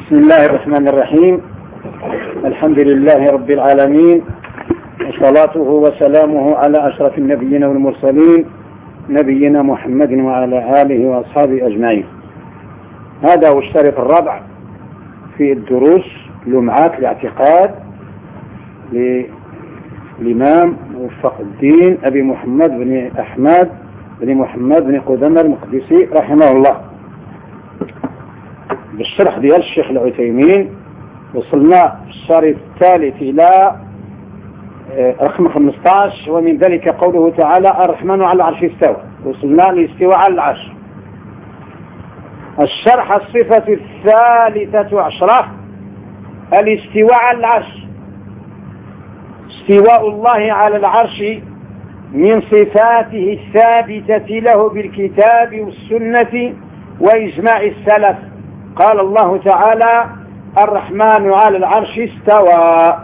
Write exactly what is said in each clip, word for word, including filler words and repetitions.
بسم الله الرحمن الرحيم. الحمد لله رب العالمين، وصلاته وسلامه على أشرف النبيين والمرسلين نبينا محمد وعلى آله وأصحابه أجمعين. هذا هو الشريط الرابع في الدروس لمعات الاعتقاد للإمام موفق الدين أبي محمد بن أحمد بن محمد بن قدامة المقدسي رحمه الله، بالشرح ديال الشيخ العثيمين. وصلنا في الشريط الثالث إلى رقم خمسة عشر، ومن ذلك قوله تعالى الرحمن على العرش استوى. وصلنا للاستواء على العرش. الشرح الصفة الثالثة عشرة الاستواء على العرش. استواء الله على العرش من صفاته الثابتة له بالكتاب والسنة وإجماع السلف. قال الله تعالى الرحمن على العرش استوى.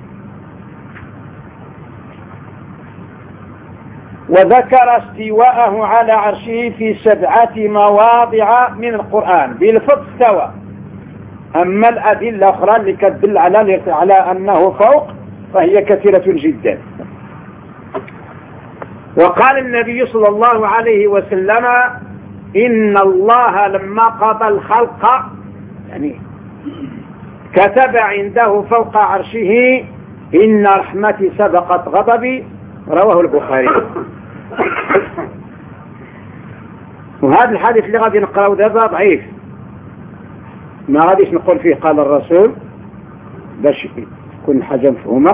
وذكر استواءه على عرشه في سبعة مواضع من القرآن باللفظ استوى. أما الأدلة الأخرى اللي تدل على على أنه فوق فهي كثيرة جدا. وقال النبي صلى الله عليه وسلم إن الله لما قضى الخلق يعني كتب عنده فوق عرشه إن رحمتي سبقت غضبي، رواه البخاري. وهذا الحديث اللي غادي نقرأه دابا ضعيف، ما غاديش نقول فيه قال الرسول باش تكون حاجة مفهومة.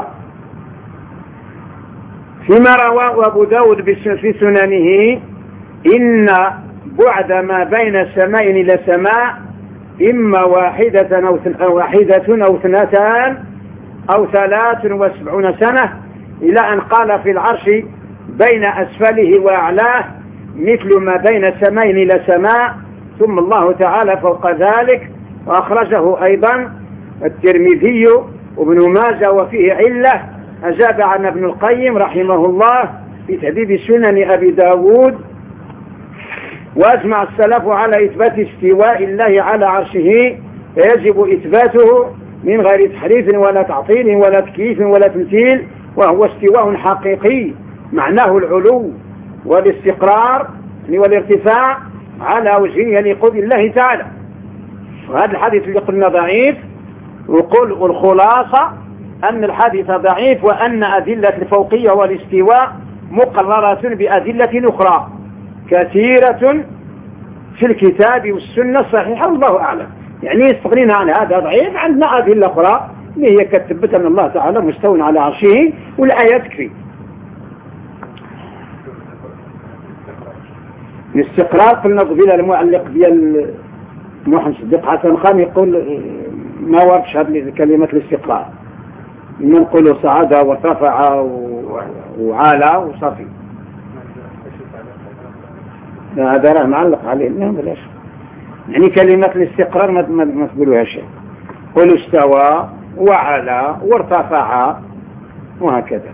فيما رواه أبو داود في سننه إن بعد ما بين سماء إلى سماء إما واحدة أو واحدة أو اثنتان أو ثلاث وسبعون سنة، إلى أن قال في العرش بين أسفله وأعلاه مثل ما بين سماء إلى سماء، ثم الله تعالى فوق ذلك. وأخرجه أيضا الترمذي وابن ماجه وفيه علة. أجاب عن ابن القيم رحمه الله في تهذيب سنن أبي داود. وأجمع السلف على إثبات استواء الله على عرشه، فيجب إثباته من غير تحريف ولا تعطيل ولا تكييف ولا تمثيل، وهو استواء حقيقي معناه العلو والاستقرار والارتفاع على وجه يليق بالله تعالى. وهذا الحديث اللي قلنا ضعيف، وقل الخلاصة أن الحديث ضعيف، وأن أدلة الفوقية والاستواء مقررة بأدلة أخرى كثيرة في الكتاب والسنة الصحيحة، والله أعلم. يعني يستغنينا عن هذا ضعيف، عندنا أدلة أخرى اللي هي كتبت أن الله تعالى مستوى على عرشه، والآيات تكفي. الاستقرار قلنا قبيل المعلق ديال محمد صديق حسن خان يقول ما وردش هذه كلمة الاستقرار، نقول صعد وارتفع وعالى وصافي. هذا راه معلق عليه، لا بلاش. يعني كلمة الاستقرار ما ما تقولوها شيء. قل استوى وعلى وارتفع وهكذا.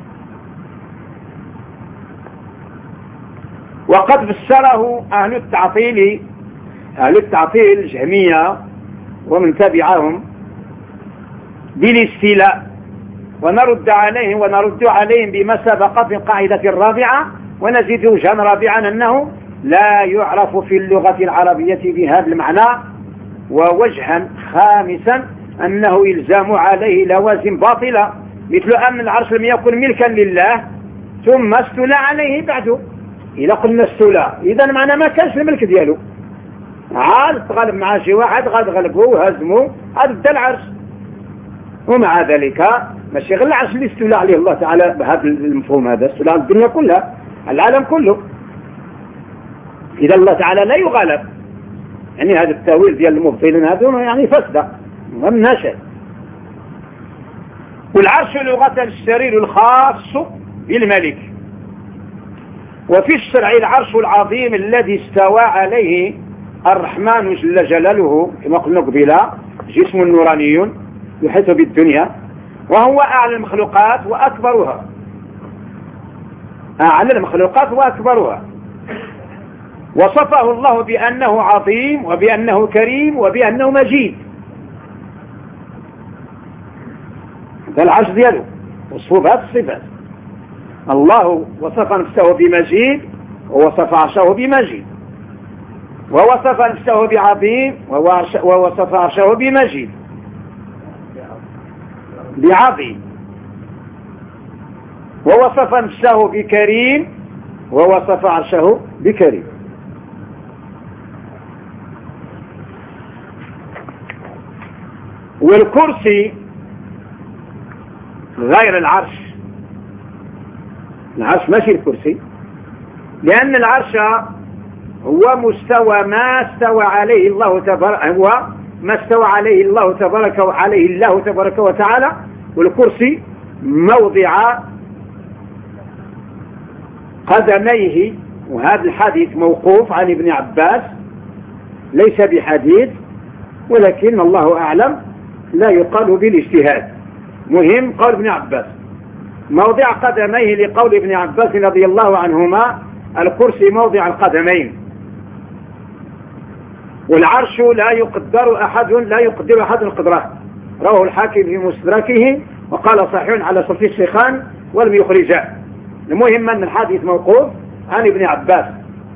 وقد فسره أهل التعطيل أهل التعطيل الجهمية ومن تبعهم بالاستيلاء، ونرد عليهم ونرد عليهم بما سبق في القاعدة الرابعة، ونزيد وجها رابعا أنه لا يعرف في اللغة العربية بهذا المعنى، ووجها خامسا أنه يلزم عليه لوازم باطلة، مثل أن العرش لم يكن ملكا لله ثم استولى عليه بعده. إذا قلنا استولى إذا معنى ما كانش الملك دياله، عاد تغلب مع شي واحد غاد غلبه وهزمه، هذا دا العرش. ومع ذلك ماشي غير العرش اللي استولى عليه الله تعالى بهذا المفهوم، هذا استولى على الدنيا كلها، العالم كله. إذا الله تعالى لا يغالب، يعني هذا التأويل ديال المبطلين هذون يعني فسد ومن نشأ. والعرش لغة السرير الخاص بالملك، وفي الشرع العرش العظيم الذي استوى عليه الرحمن جل جلاله كما قلنا قبيلا جسم نوراني يحيط بالدنيا، وهو أعلى المخلوقات وأكبرها، أعلى المخلوقات وأكبرها. وصفه الله بأنه عظيم وبأنه كريم وبأنه مجيد، هذا العرش دياله وصفه بهذه الصفات. الله وصف نفسه بمجيد ووصف عرشه بمجيد، ووصف نفسه بعظيم ووصف عرشه بمجيد بعظيم، ووصف نفسه بكريم ووصف عرشه بكريم. والكرسي غير العرش، العرش ماشي الكرسي، لأن العرش هو مستوى ما استوى عليه الله تبارك هو ما استوى عليه الله تبارك وعليه الله تبارك وتعالى، والكرسي موضع قدميه. وهذا الحديث موقوف عن ابن عباس ليس بحديث، ولكن الله أعلم لا يقال بالاجتهاد. مهم قول ابن عباس موضع قدميه لقول ابن عباس رضي الله عنهما الكرسي موضع القدمين، والعرش لا يقدر أحد لا يقدر أحد قدره. رواه الحاكم في مستدركه وقال صحيح على شرط الشيخان ولم يخرجاه. المهم أن الحديث موقوف عن ابن عباس،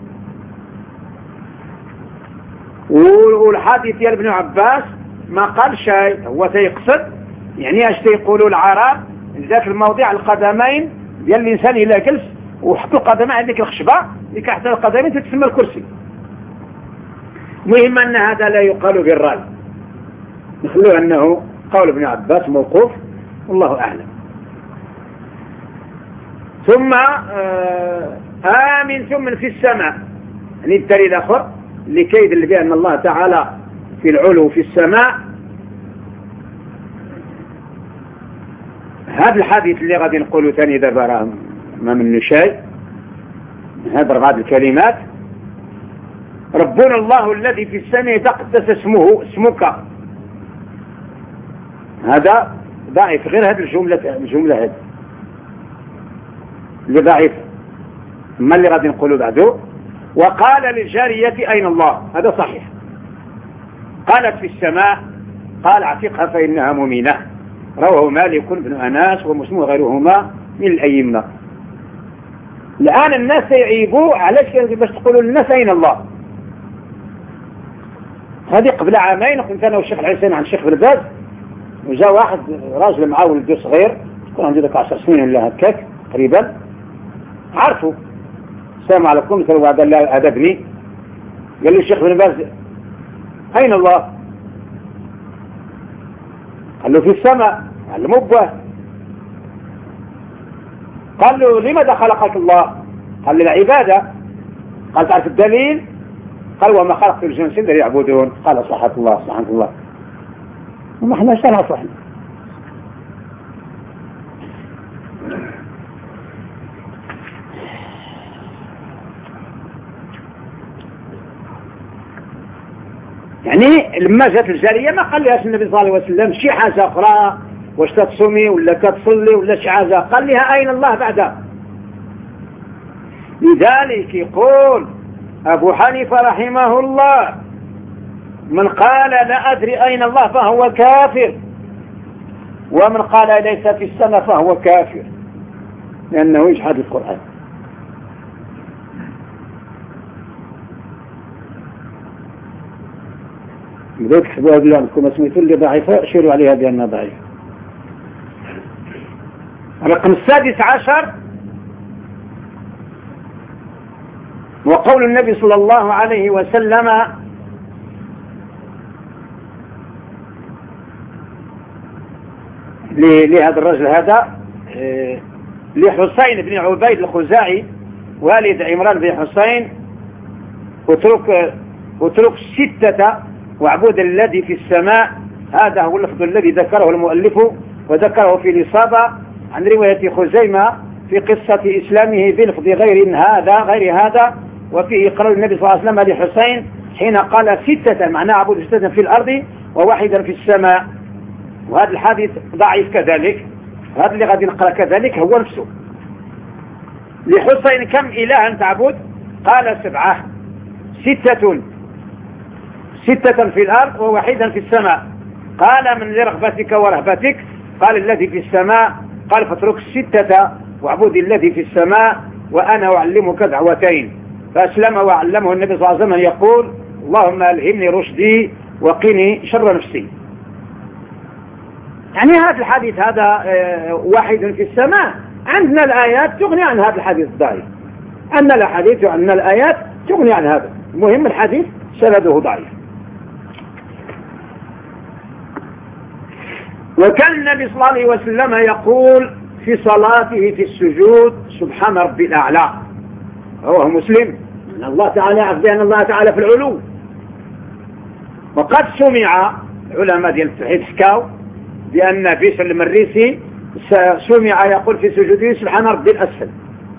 والحديث يا ابن عباس ما قال شيء، هو سيقصد يعني اش تيقولوا العرب ذاك الموضع القدمين ديال الانسان الا جلس وحطوا قدمه على ديك الخشبه اللي كحتى القدمين تتسمى الكرسي. المهم ان هذا لا يقال بالراي، نخلوه انه قول ابن عباس موقوف والله اعلم. ثم آمنتم من في السماء، يعني الدليل الاخر اللي كيدل بأن الله تعالى في العلو في السماء. هذا الحديث اللي غادي نقوله ثاني دابا راه ما منه شيء، هذا بعض الكلمات. ربنا الله الذي في السماء تقدس اسمه اسمك، هذا ضعيف غير هذه الجملة الجملة هذه اللي ضعيف. ما اللي غادي نقوله بعده؟ وقال للجارية أين الله، هذا صحيح. قالت في السماء، قال اعتقها فإنها مؤمنة. رواه مالك بن أناس ومسلم وغيرهما من الأئمة. الآن الناس يعيبوا علاش باش تقولوا للناس أين الله. هذه قبل عامين كنت أنا والشيخ الحسين عن الشيخ برباز، وجاء واحد راجل معاه ولده صغير يكون عنده ذاك عشر سنين ولا هكاك تقريبا، عرفوا السلام عليكم، قالوا هذا هذا ابني. قال له الشيخ بن باز أين الله؟ قال له في السماء. قال له مبه. قال له لماذا خلقك الله؟ قال له العبادة. قال تعرف الدليل؟ قال وما خلقت الجنس إلا ليعبدون. قال صحة الله صحة الله، وما احنا شرع صحنا. يعني لما جات الجارية ما قال لها النبي صلى الله عليه وسلم شي حاجة أخرى، واش تتصومي ولا كتصلي ولا شي حاجة، قال لها أين الله بعدها. لذلك يقول أبو حنيفة رحمه الله من قال لا أدري أين الله فهو كافر، ومن قال ليس في السماء فهو كافر، لأنه يجحد القرآن. بدأت تحبوها بالله عندكم اسميتوا اللي ضعيفة اشيروا عليها بأنها ضعيفة. الرقم السادس عشر وقول النبي صلى الله عليه وسلم لهذا الرجل هذا لحسين بن عبيد الخزاعي والد عمران بن حسين اترك اترك ستة واعبد الذي في السماء. هذا هو اللفظ الذي ذكره المؤلف وذكره في الإصابة عن رواية خزيمة في قصة إسلامه بلفظ غير هذا غير هذا وفيه قول النبي صلى الله عليه وسلم لحسين حين قال ستة معناه اعبد ستة في الأرض وواحدا في السماء. وهذا الحديث ضعيف كذلك. هذا اللي غادي نقرأ كذلك هو نفسه. لحسين كم إلها تعبد؟ قال سبعة، ستة ستة في الأرض وواحدا في السماء. قال من لرغبتك ورهبتك قال الذي في السماء، قال فاترك الستة واعبد الذي في السماء وأنا أعلمك دعوتين. فأسلم وعلمه النبي صلى الله عليه وسلم يقول اللهم ألهمني رشدي وقني شر نفسي. يعني هذا الحديث هذا واحد في السماء، عندنا الآيات تغني عن هذا الحديث الضعيف، عندنا الحديث وعندنا الآيات تغني عن هذا. المهم الحديث سنده ضعيف. وكان النبي صلى الله عليه وسلم يقول في صلاته في السجود سبحان ربي الأعلى، رواه مسلم. أن الله تعالى عز بأن الله تعالى في العلو. وقد سمع علماء ديال التوحيد حكاوا بأن بشر المريسي سمع يقول في سجوده سبحان ربي الأسفل،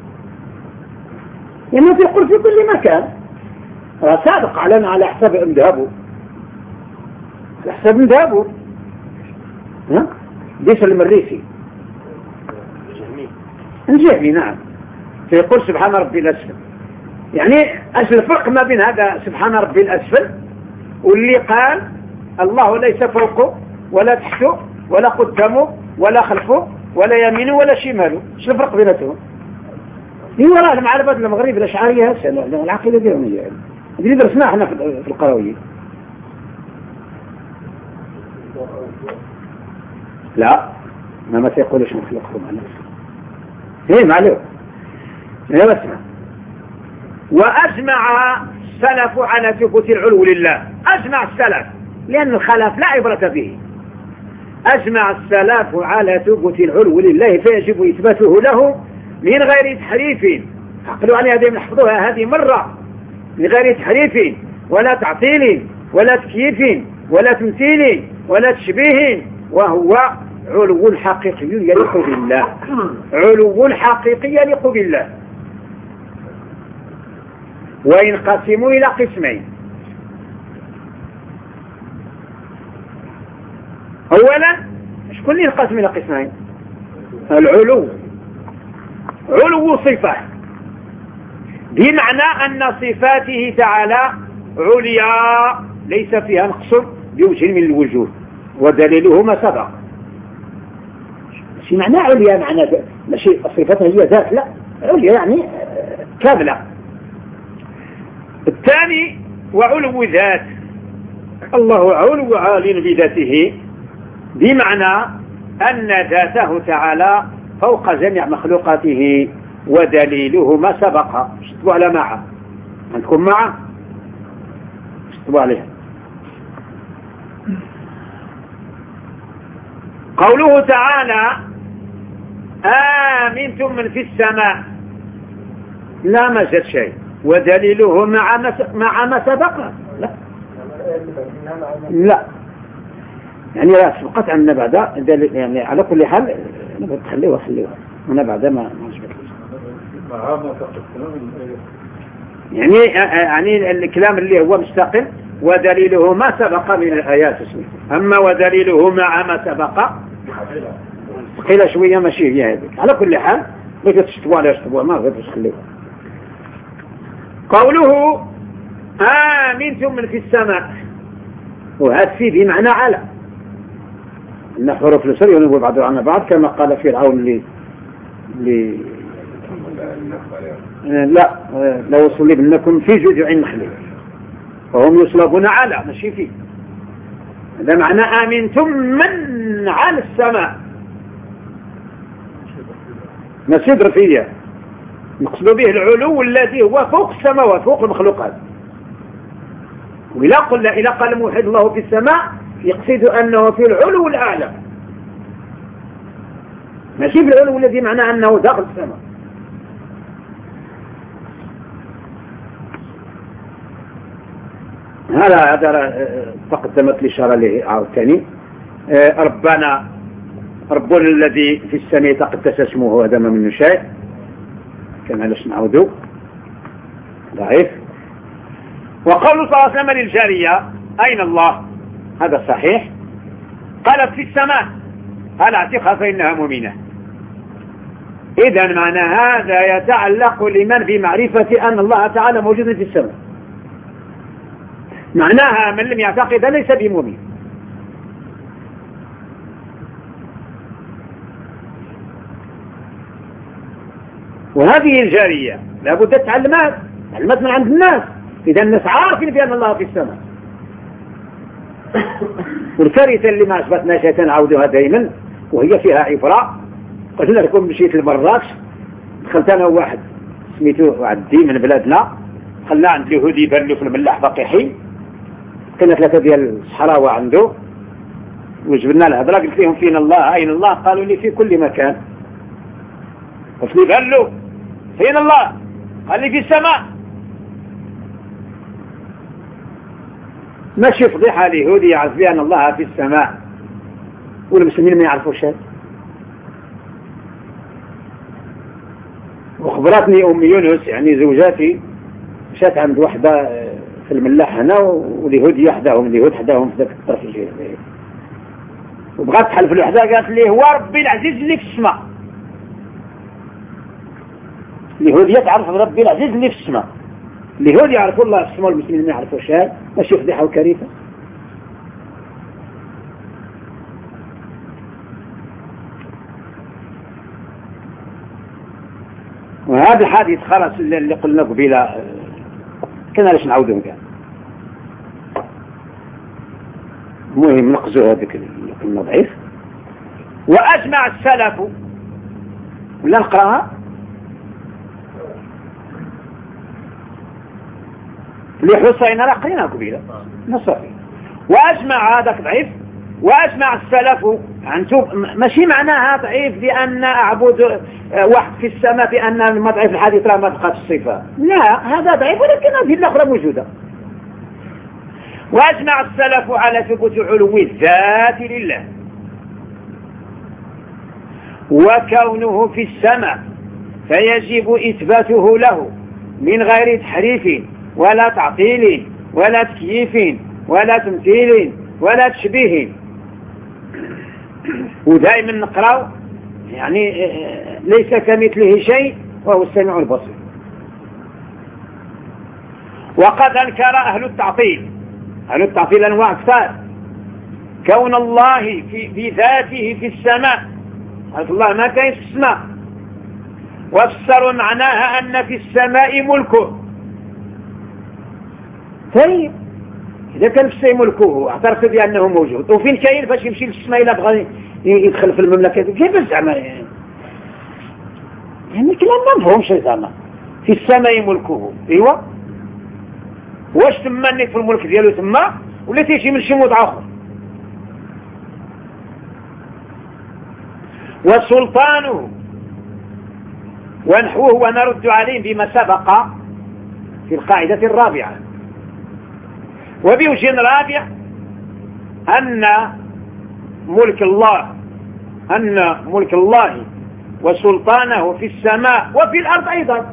لأنه يعني يقول في كل مكان. صادق علينا على حساب انذهبوا، على حساب انذهبوا ها بشر المريسي الجهمي نعم، فيقول سبحان ربي الأسفل. يعني ايش الفرق ما بين هذا سبحان ربي الأسفل واللي قال الله ليس فوقه ولا تحته ولا قدامه ولا خلفه ولا يمينه ولا شماله؟ ايش الفرق بيناتهم؟ هي وراء المعرفة المغرب الأشعرية هسه العقيدة ديالهم هي اللي درسناها احنا في القرويين. لا ما ما تيقولوش نخلقهم على نفسه. ايه معلوم يا بسمع. وأجمع السلف على ثبوت العلو لله، أجمع السلف لأن الخلاف لا عبرة به. أجمع السلف على ثبوت العلو لله فيجب إثباته له من غير تحريف. عقلوا عليها هذه نحفظوها هذه مرة، من غير تحريف ولا تعطيل ولا تكييف ولا تمثيل ولا تشبيه، وهو علو حقيقي يليق بالله، علو حقيقي يليق بالله. وينقسموا إلى قسمين. أولا شكون ينقسم إلى قسمين؟ العلو علو صفة، بمعنى أن صفاته تعالى عليا ليس فيها نقص بوجه من الوجوه، ودليله ما سبق. ماشي معنى عليا معنى ماشي صفتها هي ذات، لا عليا يعني كاملة. الثاني وعلو ذات، الله علو عال بذاته، بمعنى أن ذاته تعالى فوق جميع مخلوقاته، ودليله ما سبق. اشتبوا على معه، عندكم معه اشتبوا عليها. قوله تعالى آمنتم من في السماء، لا ما جاء شيء، ودليله مع ما مع ما سبق. لا لا يعني لا سبقت عنا بعد يعني. على كل حال نبغى تخليه وخليها أنا بعد ما ما عجبتني يعني. يعني الكلام اللي هو مستقل ودليله ما سبق من الآيات اسمه. أما ودليله مع ما سبق قيل شوية ماشي هي هذيك. على كل حال بغيت تشتبوا على تشتبوا ما بغيتش تخليها. قوله آمنتم من في السماء، وهذا فيه بمعنى على أن حروف الجر ينوب بعضها عن بعض، كما قال فرعون لي لي لا لو صلبنكم في جذوع النخل وهم يصلبون على ماشي فيه. هذا معنى آمنتم من على السماء، نسيدر فيه نقصد به العلو الذي هو فوق السماوات فوق المخلوقات. وإذا قلنا إذا قال موحد الله في السماء يقصد أنه في العلو الأعلى، ماشي في العلو الذي معناه أنه داخل السماء. هذا هذا تقدمت الإشارة له عاود ثاني. ربنا ربنا الذي في السماء تقدس اسمه، هذا ما منه شيء، كما لش نعودوا ضعيف. وقول صلى الله عليه وسلم للجارية أين الله؟ هذا صحيح. قالت في السماء، قال اعتقها فإنها مؤمنة. إذا معنى هذا يتعلق لمن بمعرفة أن الله تعالى موجود في السماء، معناها من لم يعتقد ليس بمؤمن. وهذه الجارية لابد تعلمات تعلمات من عند الناس، إذا الناس عارفين بأن الله في السماء. والكارثة اللي ما عجبتناش نعاودوها دائما وهي فيها عبرة. قلت لكم مشيت لمراكش، دخلت أنا وواحد سميتو عدي من بلادنا، خلنا عند اليهودي يبان له في الملاح فقيحي، كنا ثلاثة ديال الصحراوة عنده، وجبنا الهضرة قلت لهم فين الله أين الله؟ قالوا لي في كل مكان. قلت لي بان له فين الله؟ قال لي في السماء. ماشي فضيحة اليهودي يعرف بأن الله في السماء والمسلمين ما يعرفوش هذا. وخبرتني أم يونس يعني زوجاتي مشات عند واحدة في الملاح هنا واليهود يحداهم اليهود حداهم في ذاك الطرف الجهة، وبغات تحلف الوحدة قالت لي هو ربي العزيز اللي في السماء. اليهودية تعرف ربي العزيز اللي في السماء، اليهود يعرفوا الله في السماء والمسلمين ما يعرفوش هذا. ماشي فضيحة وكارثة. وهذا الحديث خلاص اللي قلنا قبيله كنا ليش نعودهم كان المهم نقزوا هذيك اللي قلنا ضعيف. وأجمع السلف ولا نقراها لحسين رقينا قبيله نصفي. وأجمع هذاك ضعيف. وأجمع السلف عنتم ماشي معناها ضعيف بأن أعبد واحد في السماء بأن المضعيف الحديث لا ما تبقى في الصفة، لا هذا ضعيف ولكن هذه الأخرى موجودة. وأجمع السلف على ثبوت علو الذات لله وكونه في السماء، فيجب إثباته له من غير تحريف ولا تعطيل ولا تكييف ولا تمثيل ولا تشبيه. ودائما نقرأ يعني ليس كمثله شيء وهو السميع البصير. وقد أنكر أهل التعطيل أهل التعطيل أنواع كثار كون الله في, في ذاته في السماء، قالت الله ما كان في السماء، وفسروا معناها أن في السماء ملكه. طيب إذا كان في السماء ملكه اعترف بأنه موجود، وفين كاين باش يمشي للسماء إلا بغى يدخل في المملكة كيف زعما يعني يعني كلام ما مفهومش زعما. في السماء ملكه ايوا واش تما نيت في الملك ديالو تما ولا تيجي من شي موضع اخر. وسلطانه ونحوه ونرد عليه بما سبق في القاعدة الرابعة. وبوجه رابع أن ملك الله أن ملك الله وسلطانه في السماء وفي الأرض أيضا.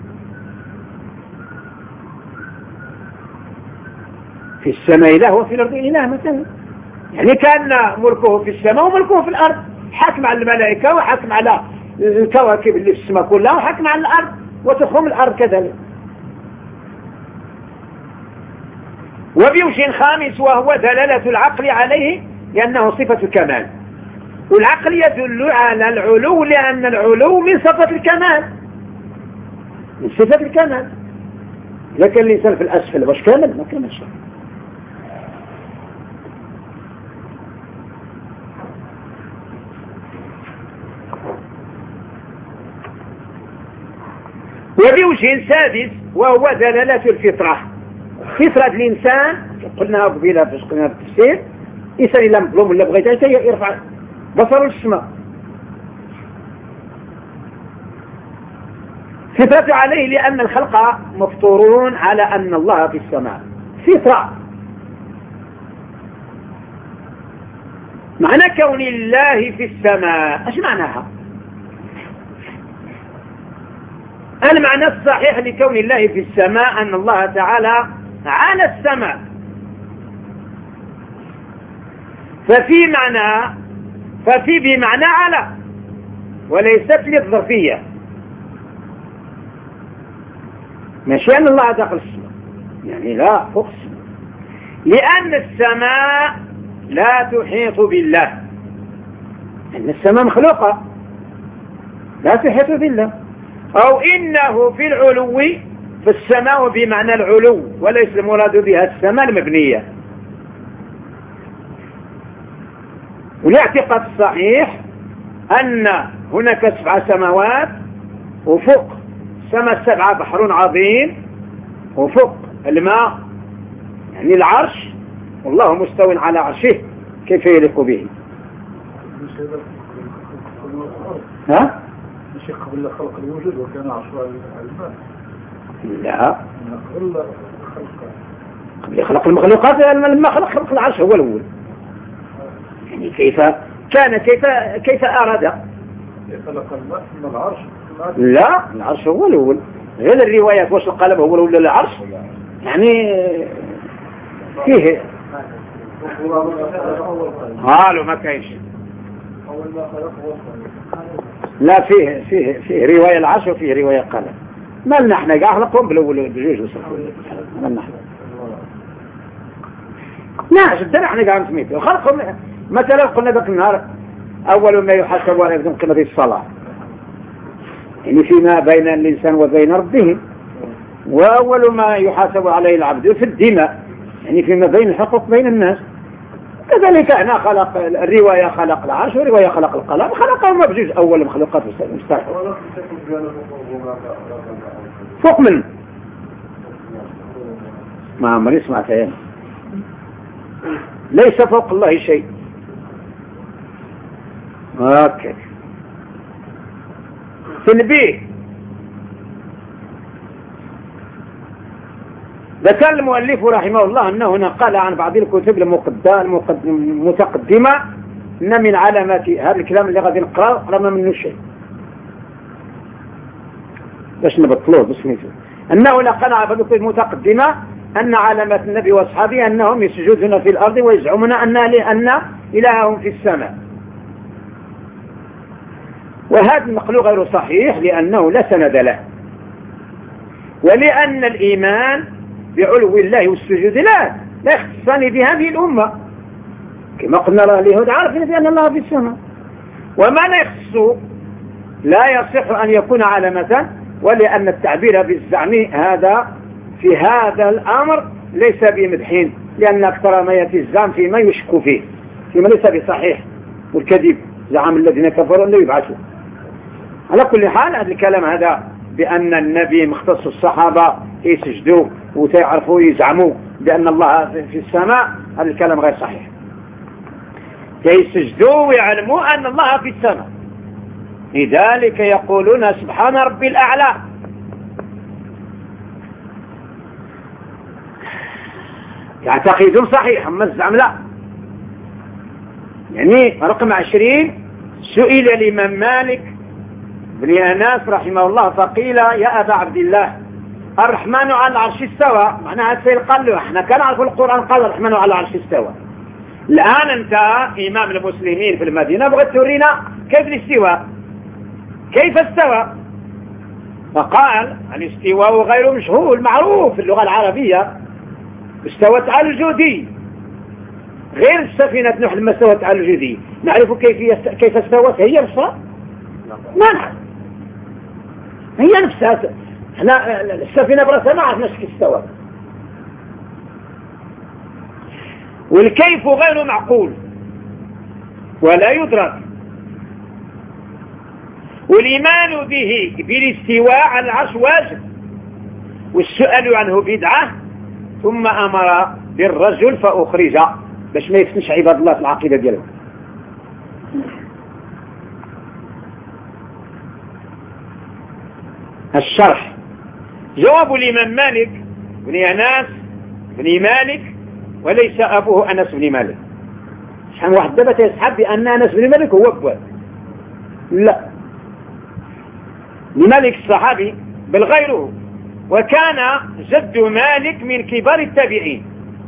في السماء إله وفي الأرض إله مثلا، يعني كان ملكه في السماء وملكه في الأرض، حكم على الملائكة وحكم على الكواكب اللي في السماء كلها وحكم على الأرض وتخوم الأرض كذلك. وبوجه خامس وهو دلالة العقل عليه لأنه صفة كمال، والعقل يدل على العلو لأن العلو من صفة الكمال من صفة الكمال. لكن الإنسان في الأسفل باش كامل ما كاملش. وبوجه سادس وهو دلالة الفطرة، فطرة الإنسان قلناها قبيلة باش قلنا بالتفسير، إنسان إلا مظلوم ولا بغيت يرفع بصره للسماء، فطرة عليه لأن الخلق مفطورون على أن الله في السماء. فطرة معنى كون الله في السماء ايش معناها؟ المعنى الصحيح لكون الله في السماء أن الله تعالى على السماء، ففي معنى ففي بمعنى على وليست للظرفية، ماشي أن الله داخل السماء يعني لا فوق السماء، لأن السماء لا تحيط بالله، أن السماء مخلوقة لا تحيط بالله. أو إنه في العلو في السماء بمعنى العلو وليس المراد بها السماء المبنية. والاعتقاد الصحيح أن هناك سبع سماوات، وفوق السماء السبعة بحر عظيم، وفوق الماء يعني العرش، والله مستوٍ على عرشه كيف يليق به. ها؟ مش قبل خلق الوجود وكان عرشه على الماء؟ لا، قبل قبل خلق المخلوقات لما خلق خلق العرش هو الأول. يعني كيف كان كيف كيف أراد؟ خلق الماء ثم العرش؟ لا، العرش هو الأول. غير الروايات واش القلب هو الأول ولا العرش، يعني فيه قالوا ما كاينش. لا، فيه فيه فيه رواية العرش وفيه رواية القلب. ما لنا احنا قاع خلقهم بالأول بجوج وصفوا ما لنا احنا. لا جدا احنا قاع نسميته خلقهم. مثلا قلنا ذاك النهار أول ما يحاسب على يبدو قيمة الصلاة، يعني فيما بين الإنسان وبين ربه، وأول ما يحاسب عليه العبد في الدماء، يعني فيما بين الحقوق بين الناس. كذلك احنا خلق الرواية خلق العرش والرواية خلق القلم، خلقهم بجوج أول مخلوقات مستحيل. فوق من ما عمري سمعتها، ليس فوق الله شيء. اوكي. تنبيه، ذكر المؤلف رحمه الله أنه هنا قال عن بعض الكتب المتقدمة أن من علامات هذا الكلام اللي غادي نقرأ رغم منه شيء باش نبطلوه بسميته، أنه لقال عن بعض الكتب المتقدمة أن علامات النبي وأصحابه أنهم يسجدون في الأرض ويزعمون أن أن إلههم في السماء. وهذا النقل غير صحيح لأنه لا سند له، ولأن الإيمان بعلو الله والسجود لا لا يختصان بهذه الأمة، كما قلنا اليهود عارفين بأن الله في السماء، وما لا يخص لا يصح أن يكون علامة، ولأن التعبير بالزعم هذا في هذا الأمر ليس بمدحين، لأن أكثر ما يأتي الزعم فيما يشك فيه، فيما ليس بصحيح، والكذب زعم الذين كفروا لا يبعثوا. على كل حال هذا الكلام هذا بأن النبي مختص الصحابة يسجدوا وتعرفوا يزعموا بأن الله في السماء، هذا الكلام غير صحيح. يسجدوا ويعلموا أن الله في السماء، لذلك يقولون سبحان ربي الأعلى. يعتقدون صحيح أما الزعم لا. يعني رقم عشرين، سئل الإمام مالك بن أنس رحمه الله فقيل يا أبا عبد الله الرحمن على العرش استوى، معناها السيد قال له احنا كان نعرف القرآن قال الرحمن على العرش استوى، الآن أنت إمام المسلمين في المدينة بغيت تورينا كيف الاستواء، كيف استوى؟ فقال الاستواء غير مجهول معروف في اللغة العربية، استوت على الجودي غير السفينة نوح لما استوت على الجودي، نعرف كيف كيف استوت هي نفسها؟ ما نعرف هي نفسها، احنا السفينة براسها ما عرفناش كيف استوت. والكيف غير معقول ولا يدرك، والإيمان به بالاستواء على العرش واجب، والسؤال عنه بدعة، ثم أمر بالرجل فأخرج باش ما يفتنش عباد الله في العقيدة ديالهم. الشرح، جواب الإمام مالك بن أنس بن مالك وليس أبوه أنس بن مالك. شحال واحد دابا يسحب بأن أنس بن مالك هو أبوه، لا، لمالك الصحابي بل غيره، وكان جد مالك من كبار التابعين.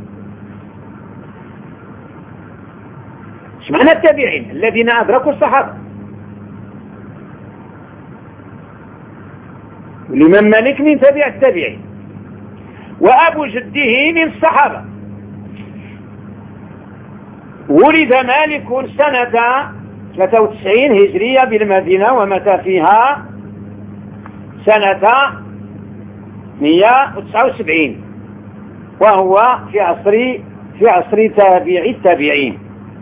ايش معنى التابعين؟ الذين أدركوا الصحابة. الإمام مالك من تابع التابعين، وأبو جده من الصحابة. ولد مالك سنة ثلاثة وتسعين هجرية بالمدينة، ومات فيها سنة مئة وتسعة وسبعين، وهو في عصر في عصر تابعي التابعين.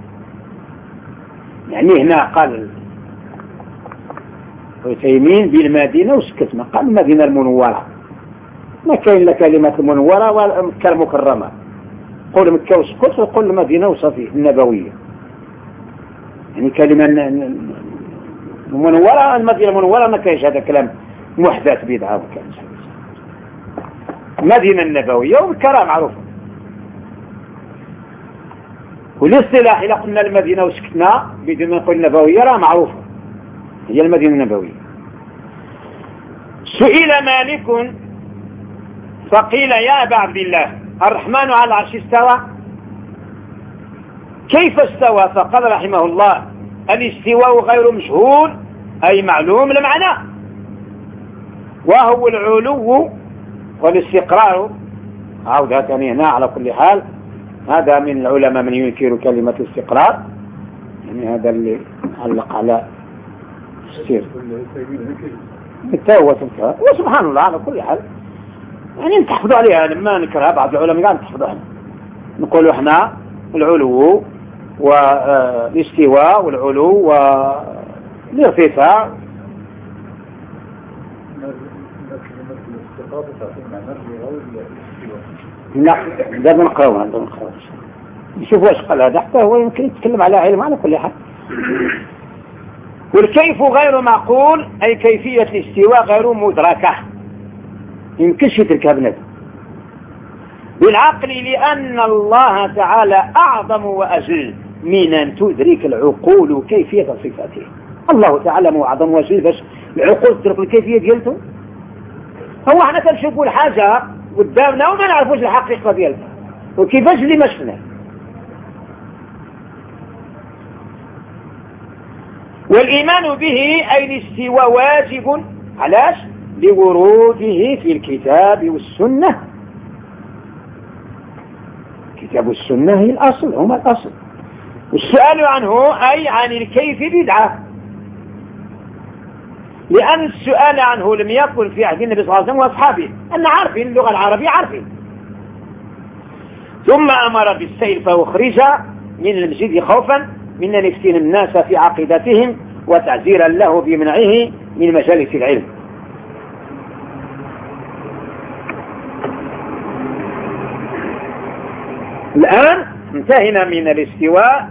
يعني هنا قال عثيمين بالمدينة وسكت، ما قال المدينة المنورة، ما كاين لا كلمة المنورة ولا مكة المكرمة. قول مكة وسكت وقول المدينة وصفي النبوية، يعني كلمة المنورة المدينة المنورة ما كاينش، هذا كلام محدث بدعة. وكان المدينة النبوية ومكة معروفة. والاصطلاح إذا قلنا المدينة وسكتنا بدون ما نقول النبوية راه معروفة، هي المدينة النبوية. سئل مالك فقيل يا أبا عبد الله الرحمن على العرش استوى، كيف استوى؟ فقال رحمه الله الاستواء غير مشهور أي معلوم المعنى، وهو العلو والاستقرار. عودة ثانية هنا على كل حال، هذا من العلماء من ينكر كلمة الاستقرار، يعني هذا اللي علق على السير التاوة. وسبحان الله على كل حال يعني نتحفظوا عليها، لما نكرها بعض العلماء قاعد نتحفظوا عليها، نقولوا احنا العلو والاستواء والعلو والارتفاع. لا دابا نقراوها دابا نقراوها نشوف واش قال هذا، حتى هو يمكن يتكلم على علم على كل حال. والكيف غير معقول أي كيفية الاستواء غير مدركة، يمكنش يدركها بنفسه بالعقل، لأن الله تعالى أعظم وأجل من أن تدرك العقول كيفية صفاته. الله تعالى مو أعظم وأجل باش العقول تدرك الكيفية ديالته. هو احنا كنشوفوا الحاجة قدامنا وما نعرفوش الحقيقة ديالها وكيفاش اللي ما شفناه. والإيمان به أي الاستواء واجب، علاش؟ لوروده في الكتاب والسنة. الكتاب والسنة هي الأصل، هما الأصل. والسؤال عنه أي عن الكيف بدعة، لأن السؤال عنه لم يكن في عهد النبي صلى الله عليه وسلم وأصحابه، أن عارفين اللغة العربية عارفين. ثم أمر بالسير فأخرج من المسجد خوفا من أن يفتن الناس في عقيدتهم وتعزيرا له بمنعه من مجالس العلم. الآن انتهينا من الاستواء.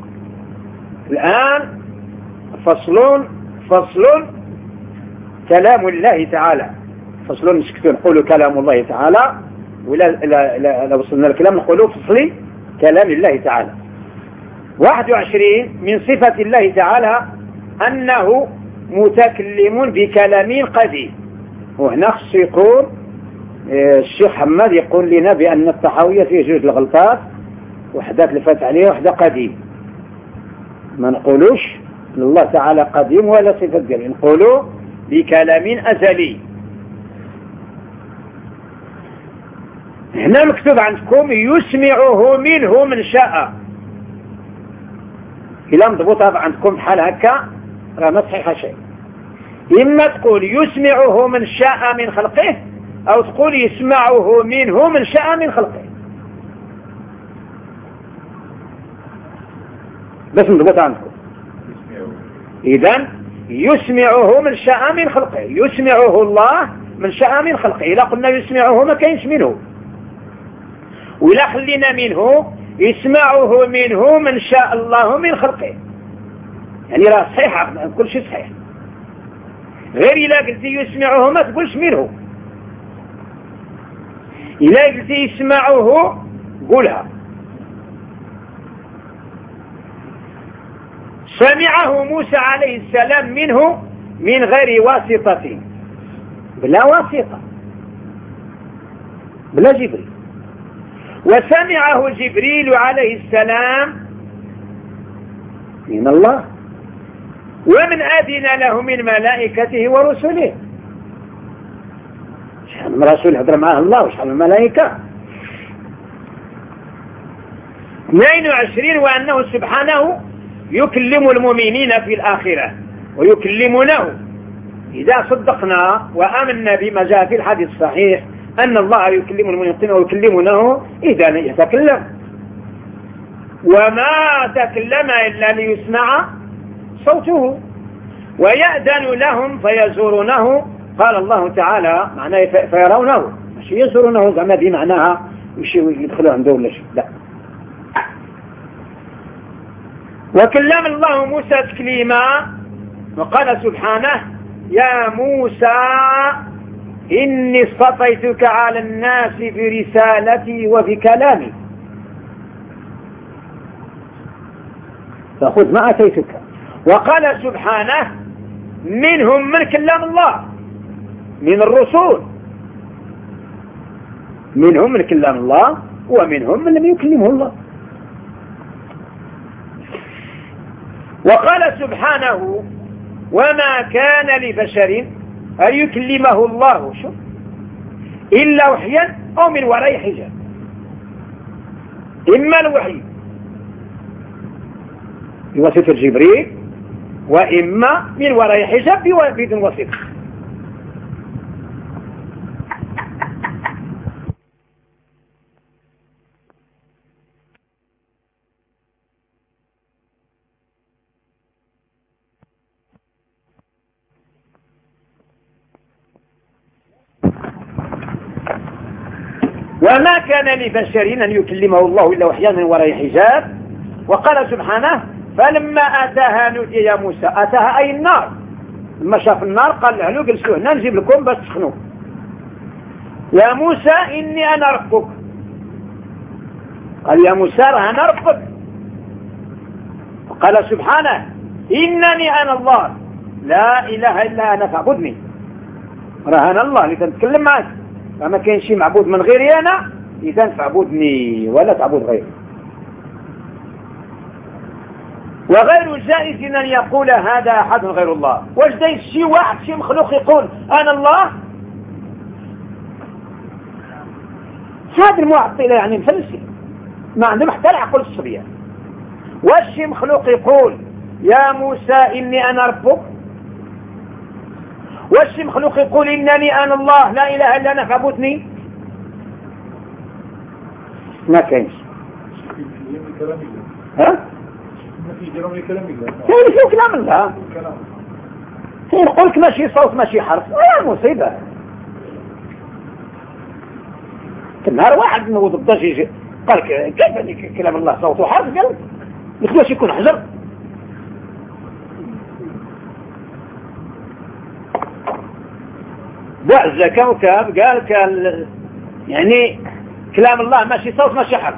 الآن فصل فصل كلام الله تعالى. فصل نسكتوا نقولوا كلام الله تعالى، ولا لو وصلنا الكلام نقولوا فصل كلام الله تعالى. واحد وعشرين من صفة الله تعالى أنه متكلم بكلام قديم. وهنا خص يقول الشيخ حماد يقول لنا بأن الطحاوية فيه جوج الغلطات، وحدة تلفت عليه وحدة قديم. ما نقولوش الله تعالى قديم ولا صفة ديالو، نقولوا بكلام أزلي. هنا مكتوب عندكم يسمعه منه من شاء، إلا مضبوطة عندكم بحال هكا راه ما صحيح شيء. إما تقول يسمعه من شاء من خلقه، أو تقول يسمعه منه من شاء من خلقه، بس مضبوطة عندكم. إذن يسمعه من شاء من خلقه، يسمعه الله من شاء من خلقه. إذا قلنا يسمعه ما كاينش منه، وإذا خلينا منه يسمعه منه من شاء الله من خلقه، يعني راه صحيح كل شيء صحيح. غير إذا قلت يسمعه ما تقولش منه، إذا قلت يسمعه قولها. سمعه موسى عليه السلام منه من غير واسطة، بلا واسطة، بلا جبريل. وسمعه جبريل عليه السلام من الله، ومن أذن له من ملائكته ورسله. شحال من رسول هدر معه الله وشحال من ملائكة. اثنين وعشرين وأنه سبحانه يكلم المؤمنين في الآخرة ويكلمونه، إذا صدقنا وآمنا بما جاء في الحديث الصحيح أن الله يكلم المنافقين ويكلمونه إذا يتكلم، وما تكلم إلا ليسمع صوته ويأذن لهم فيزورونه. قال الله تعالى معناه فيرونه، مش يزورونه زعما دي معناها مش يدخلوا عنده ولا شيء، لا. وكلم الله موسى تكليما وقال سبحانه يا موسى إني اصطفيتك على الناس برسالتي وبكلامي فخذ ما أتيتك. وقال سبحانه منهم من كلم الله من الرسول، منهم من كلم الله ومنهم من لم يكلمه الله. وقال سبحانه وما كان لبشر أن يكلمه الله شوف إلا وحيا أو من وراء حجاب، إما الوحي بواسطة جبريل وإما من وراء حجاب بدون واسطة. وما كان لبشر أن يكلمه الله إلا وحيا من وراء حجاب. وقال سبحانه فلما أتاها نودي يا موسى، أتاها أي النار، لما شاف النار قال له جلسوا هنا نجيب لكم بس تسخنوا، يا موسى إني أنا ربك. قال يا موسى أنا ربك. وقال سبحانه إنني أنا الله لا إله إلا أنا فاعبدني. راه أنا الله اللي تتكلم معك، فما كاين شي معبود من غيري أنا، إذا فاعبدني ولا تعبد غيري. وغير جائز أن يقول هذا أحد غير الله. واش داير شي واحد شي مخلوق يقول أنا الله؟ هذا المعطلة يعني مفلسي ما عندهم حتى العقل الصبيان. واش شي مخلوق يقول يا موسى إني أنا ربك؟ واش شي مخلوق يقول إنني أنا الله لا إله إلا أنا فاعبدني؟ ما كاينش. ها؟ في كلام كلام الله. كاين في كلام الله. يقول لك ماشي صوت ماشي حرف، يا مصيبة. نهار واحد نوض الضجيج قال كيف كلام الله صوت وحرف؟ قال لك واش يكون حجر؟ بعز كوكب قال كان يعني كلام الله ماشي صوت ماشي حرف.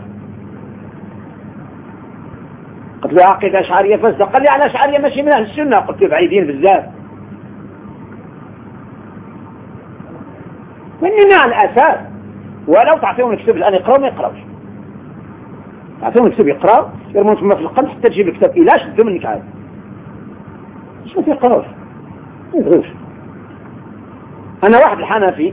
قلت له عقيدة أشعرية فاسدة، قال لي على أشعرية ماشي من أهل السنة. قلت له بعيدين بزاف مننا على الأساس. ولو تعطيهم الكتاب الآن يقرأوا ما يقرأوش، تعطيهم الكتاب يقرأوا يرمون ثم في القلب حتى تجيب الكتاب إلا شدوا منك عاد شو ما يقرأوش ما يقرأوش. أنا واحد الحنفي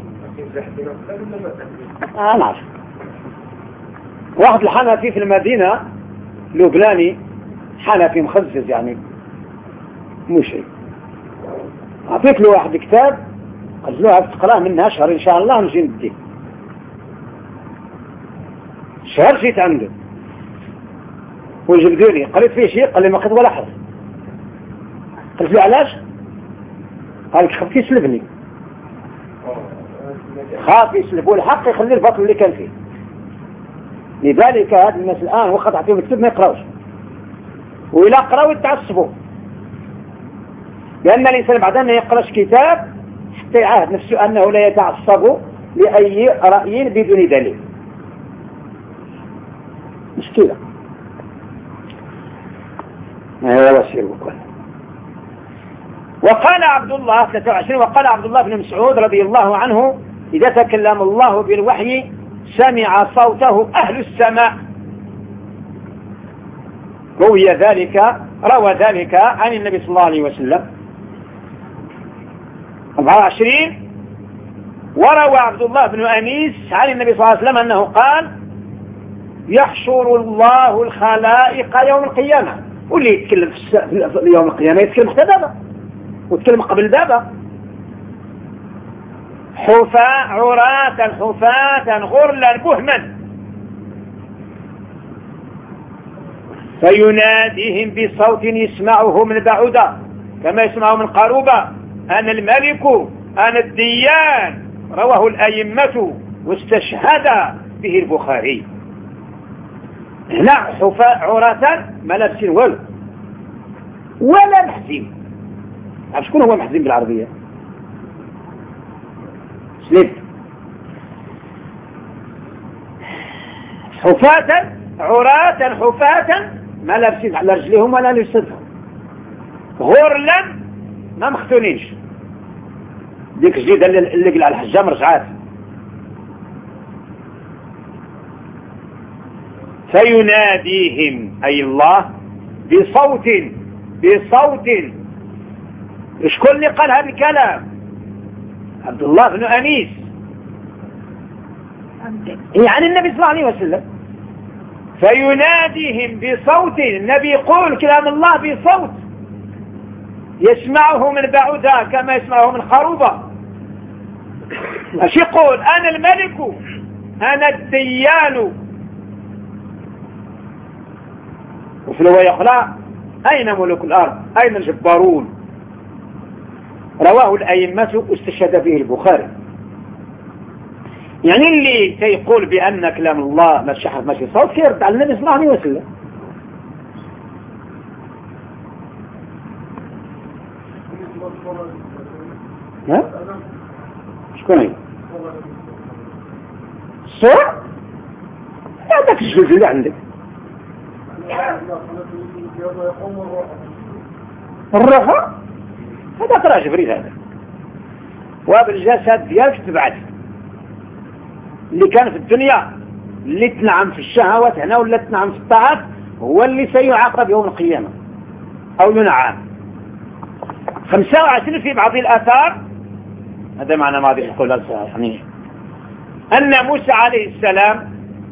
أنا نعرف واحد الحنفي في المدينة لبناني حنفي مخزز يعني مو شيء. أعطيت له واحد كتاب قلت له عايز تقرأه منها شهر إن شاء الله نجي نديه. شهر جيت عنده وجبدوني قريت فيه شيء قال لي ما قد ولا حرف. قلت له علاش؟ قال لك خاف يسلبني، خاف يسلبوا الحق يخلي الباطل اللي كان فيه. لذلك هذا الناس الآن وقت عطيهم الكتب ما يقرأوش، وإلا قرأوا يتعصبوا، لأن الإنسان بعد ما يقرأش كتاب حتى يعاهد نفسه أنه لا يتعصب لأي رأي بدون دليل. مشكلة هذا وسير وكل. وقال عبد الله ثلاثة وعشرين وقال عبد الله بن مسعود رضي الله عنه إذا تكلم الله بالوحي سمع صوته أهل السماء. روي ذلك روى ذلك عن النبي صلى الله عليه وسلم. أربعة وعشرين وروى عبد الله بن أنيس عن النبي صلى الله عليه وسلم أنه قال يحشر الله الخلائق يوم القيامة. واللي يتكلم في يوم القيامة يتكلم حتى دابا ويتكلم قبل دابا حفاة عراة حفاة غرلا بهما فيناديهم بصوت يسمعه من بعودا كما يسمعه من قروبة أنا الملك أنا الديان. رواه الأئمة واستشهد به البخاري. هنا حفاة عراة ما لابسين والو ولا محزين. عارف شكون هو محزين بالعربية؟ سليب. حفاة عراة حفاة ما لابسين على رجليهم ولا لجسدهم غرلا ما مختونينش. ديك الجيدة اللي قلع الحجام رجعات. فيناديهم أي الله بصوت بصوت. شكون اللي قال هذا الكلام؟ عبد الله بن أنيس يعني النبي صلى الله عليه وسلم. فيناديهم بصوت. النبي يقول كلام الله بصوت يسمعه من بعودا كما يسمعه من خروبة. اش يقول؟ أنا الملك أنا الديان. وفي الرواية أخرى أين ملوك الأرض أين الجبارون. رواه الأئمة واستشهد به البخاري. يعني اللي سيقول بأن كلام الله ماشي حرف ماشي صوت كيرد على النبي صلى الله عليه وسلم. ها؟ شكون هي؟ الصور؟ هذاك الجزء اللي عندك. الروح هذا ترى جبريل هذا. وبالجسد ديالك تبعث اللي كان في الدنيا اللي تنعم في الشهوات هنا ولا تنعم في الطاعات هو اللي سيعاقب يوم القيامة أو ينعم. خمسة وعشرين في بعض الآثار هذا معنى ماضي يقول يعني أن موسى عليه السلام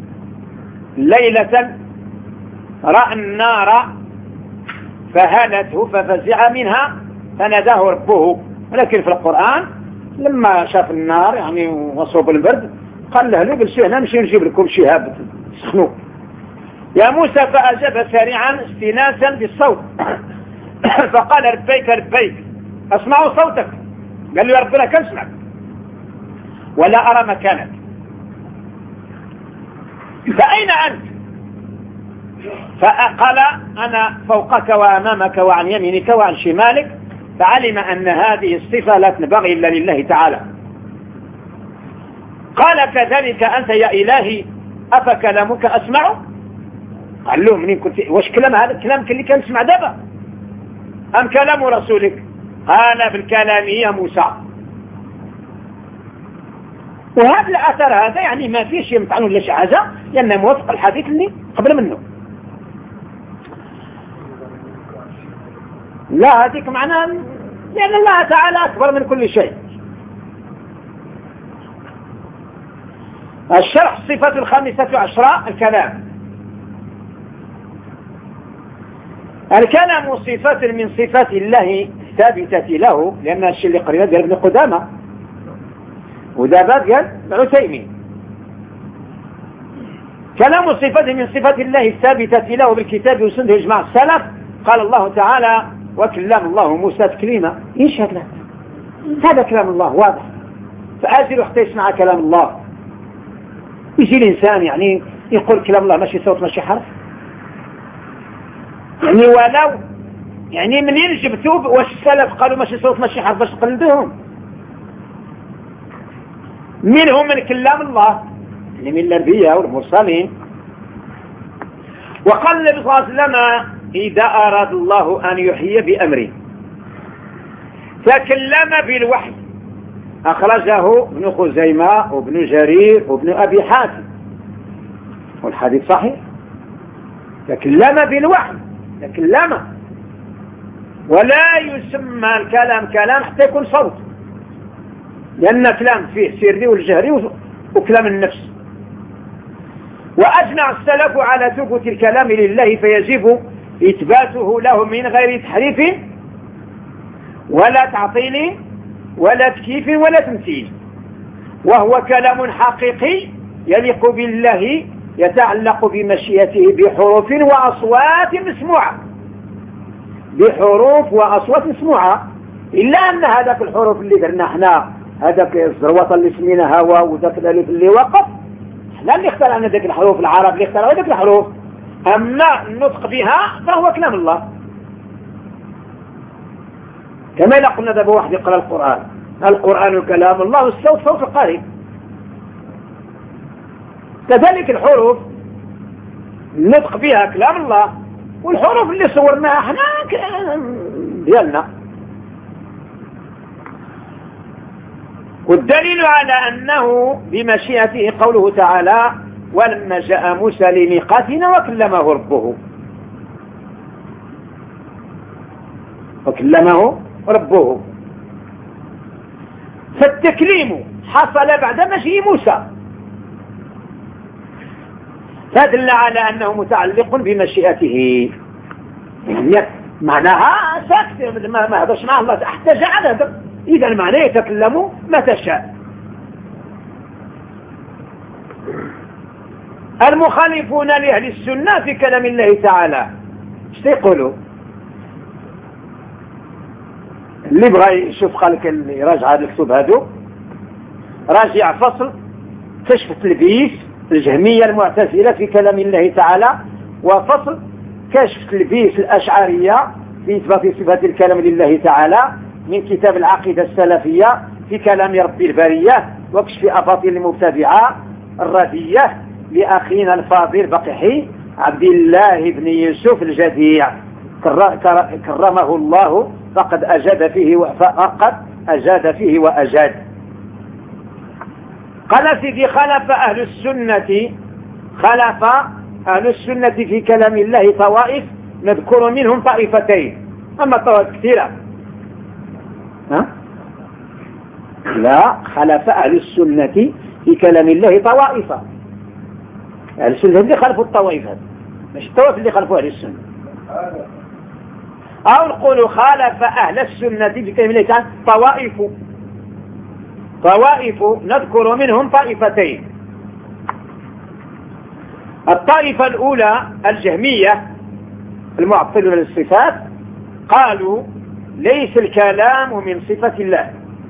ليلة رأى النار فهالته ففزع منها فناداه ربه. ولكن في القرآن لما شاف النار يعني وصوب البرد قال له لبسوا هنا نمشي نجيب لكم شهاب سخنوا يا موسى. فأجاب سريعا استناسا بالصوت فقال لبيك لبيك أسمع صوتك. قال له يا ربنا كم اسمعك ولا أرى مكانك فأين أنت؟ فقال أنا فوقك وأمامك وعن يمينك وعن شمالك. فعلم أن هذه الصفة لا تنبغي إلا لله تعالى. قال كذلك أنت يا إلهي أفكلامك أسمع؟ قال له منين كنت واش كلام هذا كلامك اللي كان اسمع دابا أم كلام رسولك؟ قال بالكلام يا موسى. وهذا الأثر هذا يعني ما فيش يمتعنه ولا شيء هذا لأنه موافق الحديث اللي قبل منه. لا هذيك معناه لأن الله تعالى أكبر من كل شيء. الشرح الصفة الخامسة عشرة الكلام. الكلام صفة من صفات الله ثابتة له لأن الشيء اللي قريبا قال ابن قدامة ودابا قال ابن عثيمين. كلام صفة من صفات الله الثابتة له بالكتاب وسنة إجماع السلف. قال الله تعالى وكلم الله موسى تكليما. ايش هذا؟ هذا كلام الله واضح. فآجل حتى يسمع كلام الله. يجي الإنسان يعني يقول كلام الله ماشي صوت ماشي حرف يعني ولو يعني منين جبتوه واش السلف قالوا ماشي صوت ماشي حرف باش تقلدوهم؟ منهم من كلام الله يعني من الأنبياء والمرسلين. وقال النبي صلى الله عليه وسلم إذا أراد الله أن يحيي بأمره تكلم بالوحي. أخرجه ابن خزيمة وابن جرير وابن أبي حاتم والحديث صحيح. تكلم بالوحي تكلم ولا يسمى الكلام كلام حتى يكون صوت لأن كلام فيه سري والجهري وكلام النفس. وأجمع السلف على ثبوت الكلام لله فيجب إثباته له من غير تحريف ولا تعطيل ولا تكييف ولا تمثيل. وهو كلام حقيقي يليق بالله يتعلق بمشيئته بحروف وأصوات مسموعة، بحروف وأصوات مسموعة. إلا أن هذاك الحروف اللي درنا احنا، هذاك الزروطة اللي سمينا هوا وذاك الألف اللي وقف، احنا اللي اخترعنا ذاك الحروف، العرب اللي اخترعوا ذاك الحروف. أما النطق بها فهو كلام الله، كما لا قلنا دابا واحد يقرأ القرآن، القرآن كلام الله والصوت صوت القارئ. كذلك الحروف النطق بها كلام الله، والحروف اللي صورناها احنا ديالنا. والدليل على أنه بمشيئته قوله تعالى: ولما جاء موسى لميقاتنا وكلمه ربه. وكلمه ربه، فالتكليم حصل بعد مجيء موسى، فدل على أنه متعلق بمشيئته. يعني معناها ساكت، ما هذاش مع الله احتاج على هذا، إذا معناه يتكلم متى شاء. المخالفون لأهل السنة في كلام الله تعالى ايش يقولوا؟ اللي بغى يشوف خالك اللي يراجع هذا الكتب هذو، راجع فصل كشف التلبيس الجهمية المعتزلة في كلام الله تعالى، وفصل كشف تلبيس الأشعرية في إثبات صفات الكلام لله تعالى من كتاب العقيدة السلفية في كلام رب البرية، وكشف أباطيل المبتدعة الردية لأخينا الفاضل بقحي عبد الله بن يوسف الجديع كرمه الله، فقد أجاد فيه فقد أجاد فيه وأجاد. قال سيدي: خلف أهل السنة خلف أهل السنة في كلام الله طوائف نذكر منهم طائفتين. أما طوائف كثيرة، ها؟ لا، خلف أهل السنة في كلام الله طوائف. أهل السنة اللي خلفوا الطوائف، مش الطوائف اللي خلفوا أهل السنة. أو نقول خالف أهل السنة في كلام الله تعالى طوائف، طوائف نذكر منهم طائفتين. الطائفة الأولى الجهمية المعطلون للصفات، قالوا ليس الكلام من صفة الله،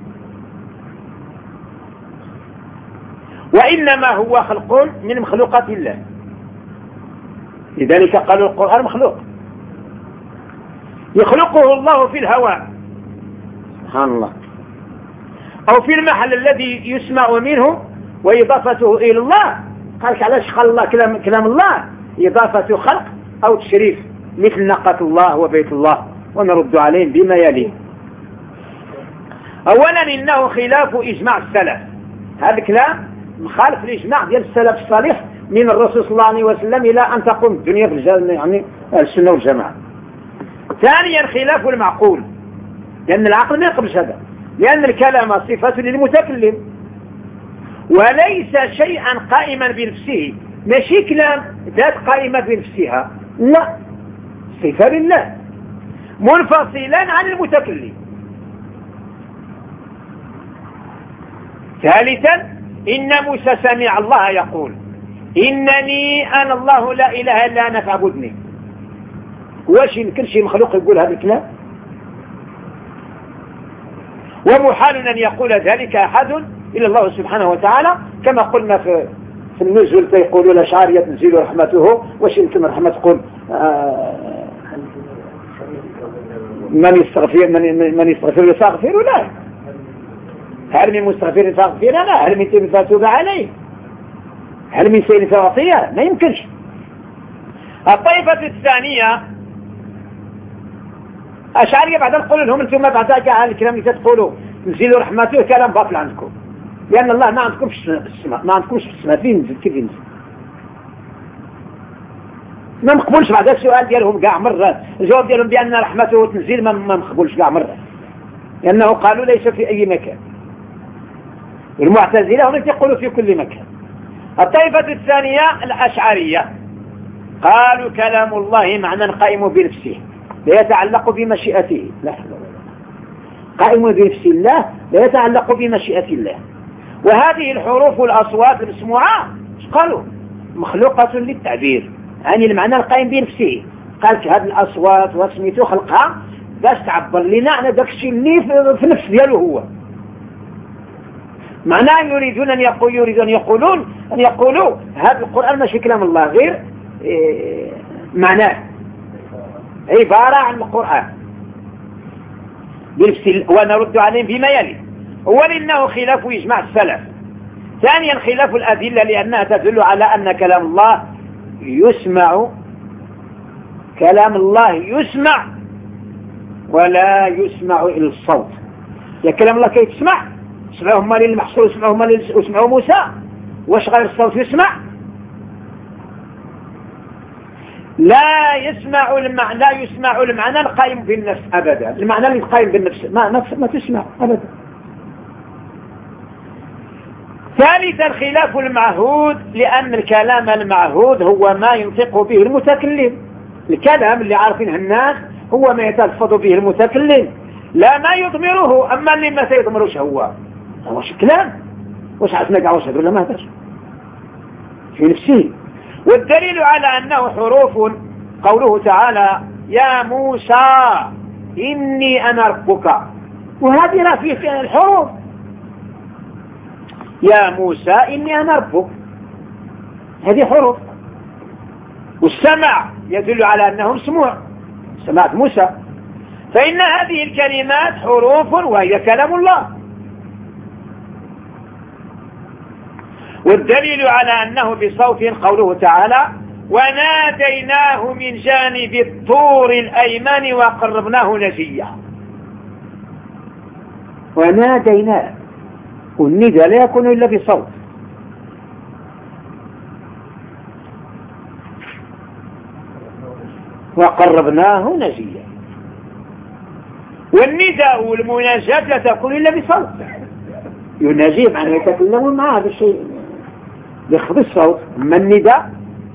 وإنما هو خلق من مخلوقات الله، لذلك قالوا القرآن مخلوق يخلقه الله في الهواء سبحان الله، أو في المحل الذي يسمع منه وإضافته إلى الله. قالك علاش قال الله كلام, كلام الله إضافة خلق أو تشريف، مثل ناقة الله وبيت الله، ونرد عليهم بما يليه. أولا إنه خلاف إجماع السلف، هذا الكلام مخالف الإجماع ديال السلف الصالح من الرسول صلى الله عليه وسلم إلى أن تقوم الدنيا بالجنة، يعني السنة والجماعة. ثانيا خلاف المعقول، لأن العقل ما يقبلش هذا، لأن الكلام صفة للمتكلم وليس شيئا قائما بنفسه، ماشي كلام ذات قائمة بنفسها، لا، صفة لله منفصلا عن المتكلم. ثالثا إن موسى سمع الله يقول: إنني أنا الله لا إله إلا أنا فاعبدني. واش يمكن شي مخلوق يقول هذا الكلام؟ ومحال أن يقول ذلك أحد إلا الله سبحانه وتعالى، كما قلنا في في النزول فيقولوا الأشعرية تنزيل رحمته، واش يمكن رحمة تقول آه من يستغفر من, من يستغفر يستغفر لا، هل من مستغفر يستغفر لا، هل من تيب فتوب عليه، هل من سيل فوقية؟ ما يمكنش. الطائفة الثانية أشعرية بعد نقول لهم أنتم بعد ذلك على الكلام اللي تقولوا نزيلوا رحمته كلام باطل عندكم، لأن الله ما عندكمش في السماء، ما عندكمش في السماء، فين ينزل كيف ينزل؟ ما نقبلش بعد السؤال ديالهم كاع مرة، الجواب ديالهم بأن رحمته تنزيل ما ما نقبلش كاع مرة، لأنه قالوا ليس في أي مكان. المعتزلة هم يقولوا في كل مكان. الطائفة الثانية الأشعرية قالوا كلام الله معنى قائم بنفسه لا يتعلق بمشيئته، لا قائم بنفس الله لا يتعلق بمشيئة الله، وهذه الحروف والأصوات المسموعة قالوا مخلوقة للتعبير، يعني المعنى القائم بنفسه. قالت هذه الأصوات وسميته خلقها باش تعبر لنا عن داك الشيء اللي في نفس ديالو هو. معناه يريدون أن يقول يريدون أن يقولون أن يقولوا هذا القرآن ماشي كلام الله، غير إيه معناه عبارة عن القرآن بنفسه. ونرد عليهم بما يلي: أولا إنه خلاف إجماع السلف، ثانيا خلاف الأدلة لأنها تدل على أن كلام الله يسمع، كلام الله يسمع ولا يسمع إلا الصوت. يا كلام الله كي تسمع سمعوه مالي المحصول وسمعوه مالي وسمعوه موسى، واش غير الصوت يسمع؟ لا يسمع المعنى، لا يسمع المعنى القائم بالنفس أبدا، المعنى القائم بالنفس ما, ما, ما تسمع أبدا. ثالثا خلاف المعهود، لأن الكلام المعهود هو ما ينطق به المتكلم، الكلام اللي عارفينه الناس هو ما يتلفظ به المتكلم لا ما يضمره. أما اللي ما سيضمرش هو واش كلام، واش عرفنا كاع واش هذا ولا ما هذاش في نفسه. والدليل على أنه حروف قوله تعالى: يا موسى إني أنا ربك، وهذه راه فيه الحروف. يا موسى إني أنا ربك، هذه حروف. والسمع يدل على أنه مسموع، سمعت موسى، فإن هذه الكلمات حروف وهي كلام الله. والدليل على أنه بصوت قوله تعالى: وناديناه من جانب الطور الأيمن وقربناه نجيا. وناديناه، والندى لا يكون إلا بصوت. وقربناه نجيا، والنداء والمناجاة لا تكون إلا بصوت. يناجيه معنى يتكلمون معه، هذا الشيء بخفض الصوت. أما النداء.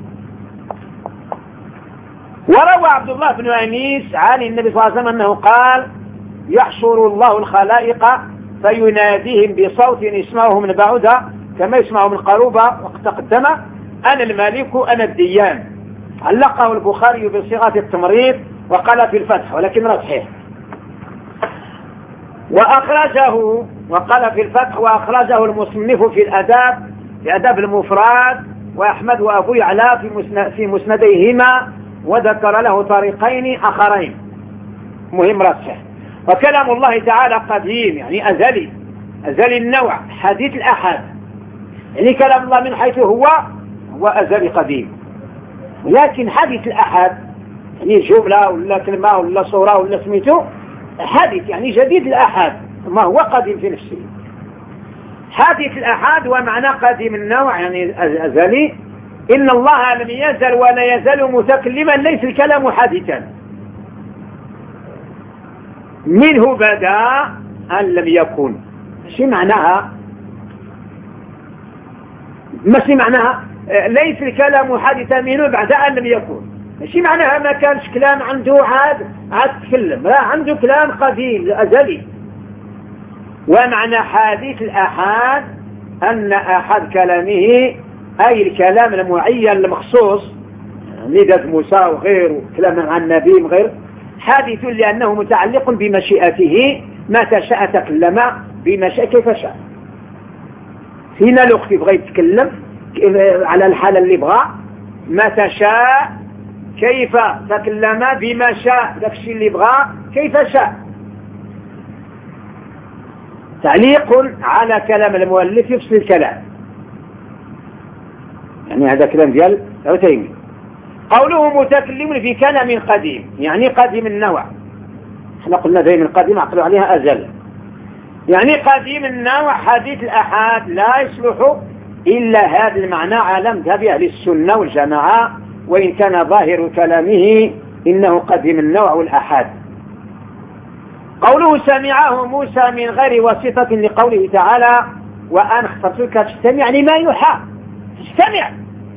وروى عبد الله بن أنيس عن النبي صلى الله عليه وسلم أنه قال: يحشر الله الخلائق فيناديهم بصوت يسمعه من بعودة كما يسمعه من قروبة، وقد تقدم: أنا الملك أنا الديان. علقه البخاري بصيغة التمريض وقال في الفتح، ولكن صحيح. وأخرجه وقال في الفتح وأخرجه المصنف في الأداب في أداب المفرد، وأحمد وأبو يعلى في مسند في مسنديهما، وذكر له طريقين آخرين مهم راسح. وكلام الله تعالى قديم، يعني أزلي، أزلي النوع، حديث الأحد، يعني كلام الله من حيث هو هو أزلي قديم. لكن حديث الأحد يعني جملة ولا كلمة ولا صورة ولا سميته حديث، يعني جديد الأحد، ما هو قديم في نفسه. حديث الأحد ومعنى قديم النوع يعني أزلي. إن الله لم يزل ولا يزال متكلما، ليس الكلام حادثا، منه بدا أن لم يكن. شي معناها ماشي معناها ليس الكلام حادثا منه بعد أن لم يكن، ماشي معناها ما كانش كلام عنده عاد عاد تكلم، لا، عنده كلام قديم أزلي. ومعنى حديث الأحاد أن أحد كلامه أي الكلام المعين المخصوص، ندى موسى وغيره، كلام عن النبي وغيره، حادث لأنه متعلق بمشيئته، متى شاء تكلم بما شاء كيف شاء. فينا الوقت يبغى يتكلم على الحالة اللي بغى، متى شاء كيف تكلم بما شاء، ذاك الشيء اللي بغى كيف شاء. تعليق على كلام المؤلف يفصل الكلام، يعني هذا كلام ديال عتيمي. قوله متكلم في كلام قديم، يعني قديم النوع. احنا قلنا دائما قديم عقلوا عليها أزل، يعني قديم النوع. حديث الأحاد لا يصلح إلا هذا المعنى على مذهب أهل السنة والجماعة، وإن كان ظاهر كلامه إنه قديم النوع والأحاد. قوله سمعه موسى من غير واسطة، لقوله تعالى: وأن اخترتك تستمع لما يوحى، تستمع،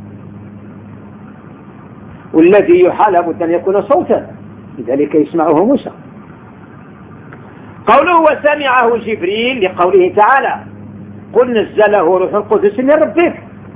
والذي يوحى لابد أن يكون صوتا، لذلك يسمعه موسى. قوله وسمعه جبريل، لقوله تعالى: قل نزله روح القدس من ربك.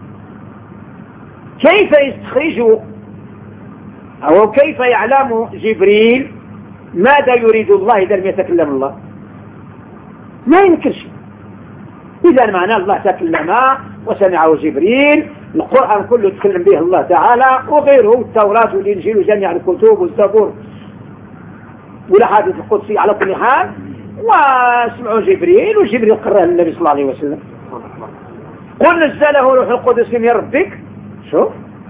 كيف يستخرج أو كيف يعلم جبريل ماذا يريد الله إذا لم يتكلم الله؟ ما يمكنش. إذا معنى الله تكلم وسمعه جبريل، القرآن كله تكلم به الله تعالى وغيره، التوراة والإنجيل وجميع الكتب والزبور والأحاديث القدسية على كل حال، وسمعوا جبريل وجبريل قرأ النبي صلى الله عليه وسلم. قل نزله روح القدس من ربك. شوف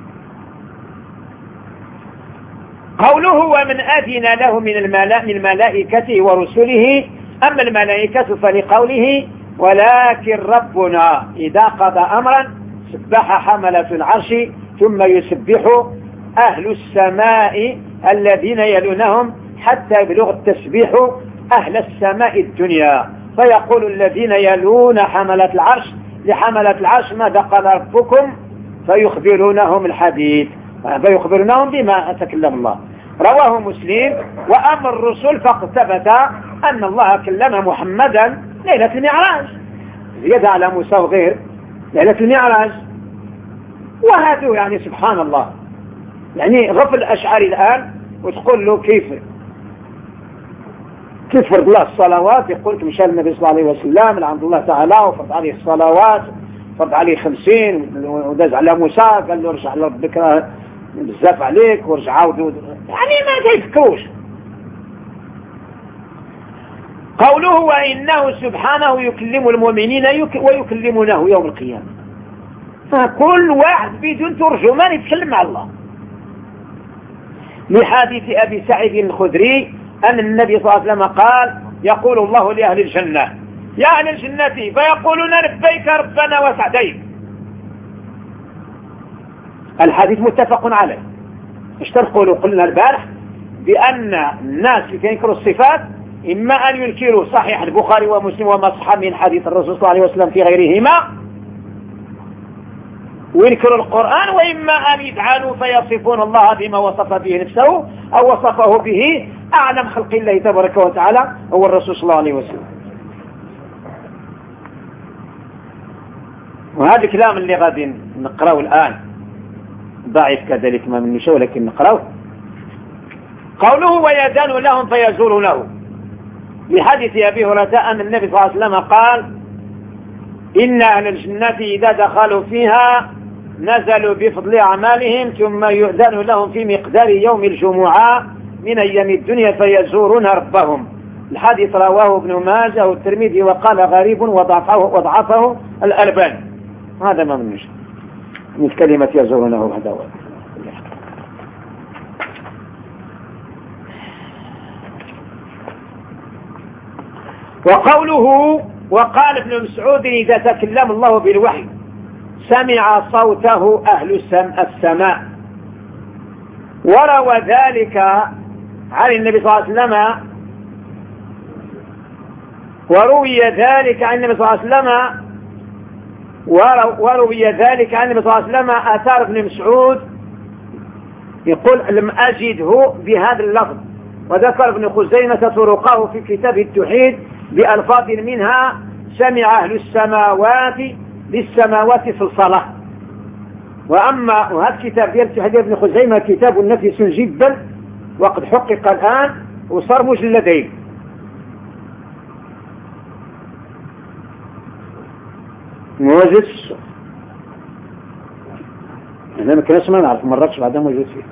قوله ومن أذن له من الملائكة ورسله. أما الملائكة فلقوله ولكن ربنا إذا قضى أمرا سبح حملة العرش ثم يسبح أهل السماء الذين يلونهم حتى يبلغ التسبيح أهل السماء الدنيا، فيقول الذين يلون حملة العرش لحملة العرش ماذا قال ربكم؟ فيخبرونهم الحديث، فيخبرونهم بما تكلم الله. رواه مسلم. وأما الرسل فقد ثبت أن الله كلم محمدا ليلة المعراج، زيادة على موسى وغير ليلة المعراج. وهذا يعني سبحان الله، يعني غفل الأشعري الآن وتقول له كيف كيف فرض الله الصلوات، يقول لك مشى النبي صلى الله عليه وسلم عند الله تعالى وفرض عليه الصلوات، فرض عليه خمسين وداز على موسى قال له ارجع لربك بزاف عليك ورجع عاود، يعني ما تيفكروش. قوله وإنه سبحانه يكلم المؤمنين ويكلمونه يوم القيامة، فكل واحد بدون ترجمان يتكلم مع الله. لحديث أبي سعيد الخدري أن النبي صلى الله عليه وسلم قال يقول الله لأهل الجنة يا أهل الجنة فيقولون لبيك ربنا وسعديك. الحديث متفق عليه. ايش تقولوا؟ قلنا البارح بأن الناس اللي ينكروا الصفات إما أن ينكروا صحيح البخاري ومسلم وما صح من حديث الرسول صلى الله عليه وسلم في غيرهما وينكروا القرآن، وإما أن يدعانوا فيصفون الله بما وصف به نفسه أو وصفه به أعلم خلق الله تبارك وتعالى هو الرسول صلى الله عليه وسلم. وهذا الكلام اللي غادي نقرأه الآن ضعيف كذلك ما من شيء ولكن نقرأه. قوله ويدان لهم فيزورونه، لحديث أبي هريرة أن النبي صلى الله عليه وسلم قال إن أهل الجنة إذا دخلوا فيها نزلوا بفضل أعمالهم ثم يؤذن لهم في مقدار يوم الجمعة من أيام الدنيا فيزورون ربهم. الحديث رواه ابن ماجه والترمذي وقال غريب وضعفه, وضعفه الألباني. هذا ما من شيء من كلمة يزورونه هذا هو. وقوله وقال ابن مسعود إذا تكلم الله بالوحي سمع صوته أهل السماء. وروى ذلك عن النبي صلى الله عليه وسلم وروي ذلك عن النبي صلى الله عليه وسلم وروي ذلك عن النبي صلى الله عليه وسلم آثار ابن مسعود يقول لم أجده بهذا اللفظ. وذكر ابن خزيمة طرقه في كتاب التوحيد بألفاظ منها سمع أهل السماوات للسماوات صلصلة. وأما وهذا الكتاب ديال حديث ابن خزيمة كتاب نفيس جدا وقد حقق الآن وصار مجلدين. موجود في السوق أنا ما كناش ما نعرف مرات بعدها موجود فيه.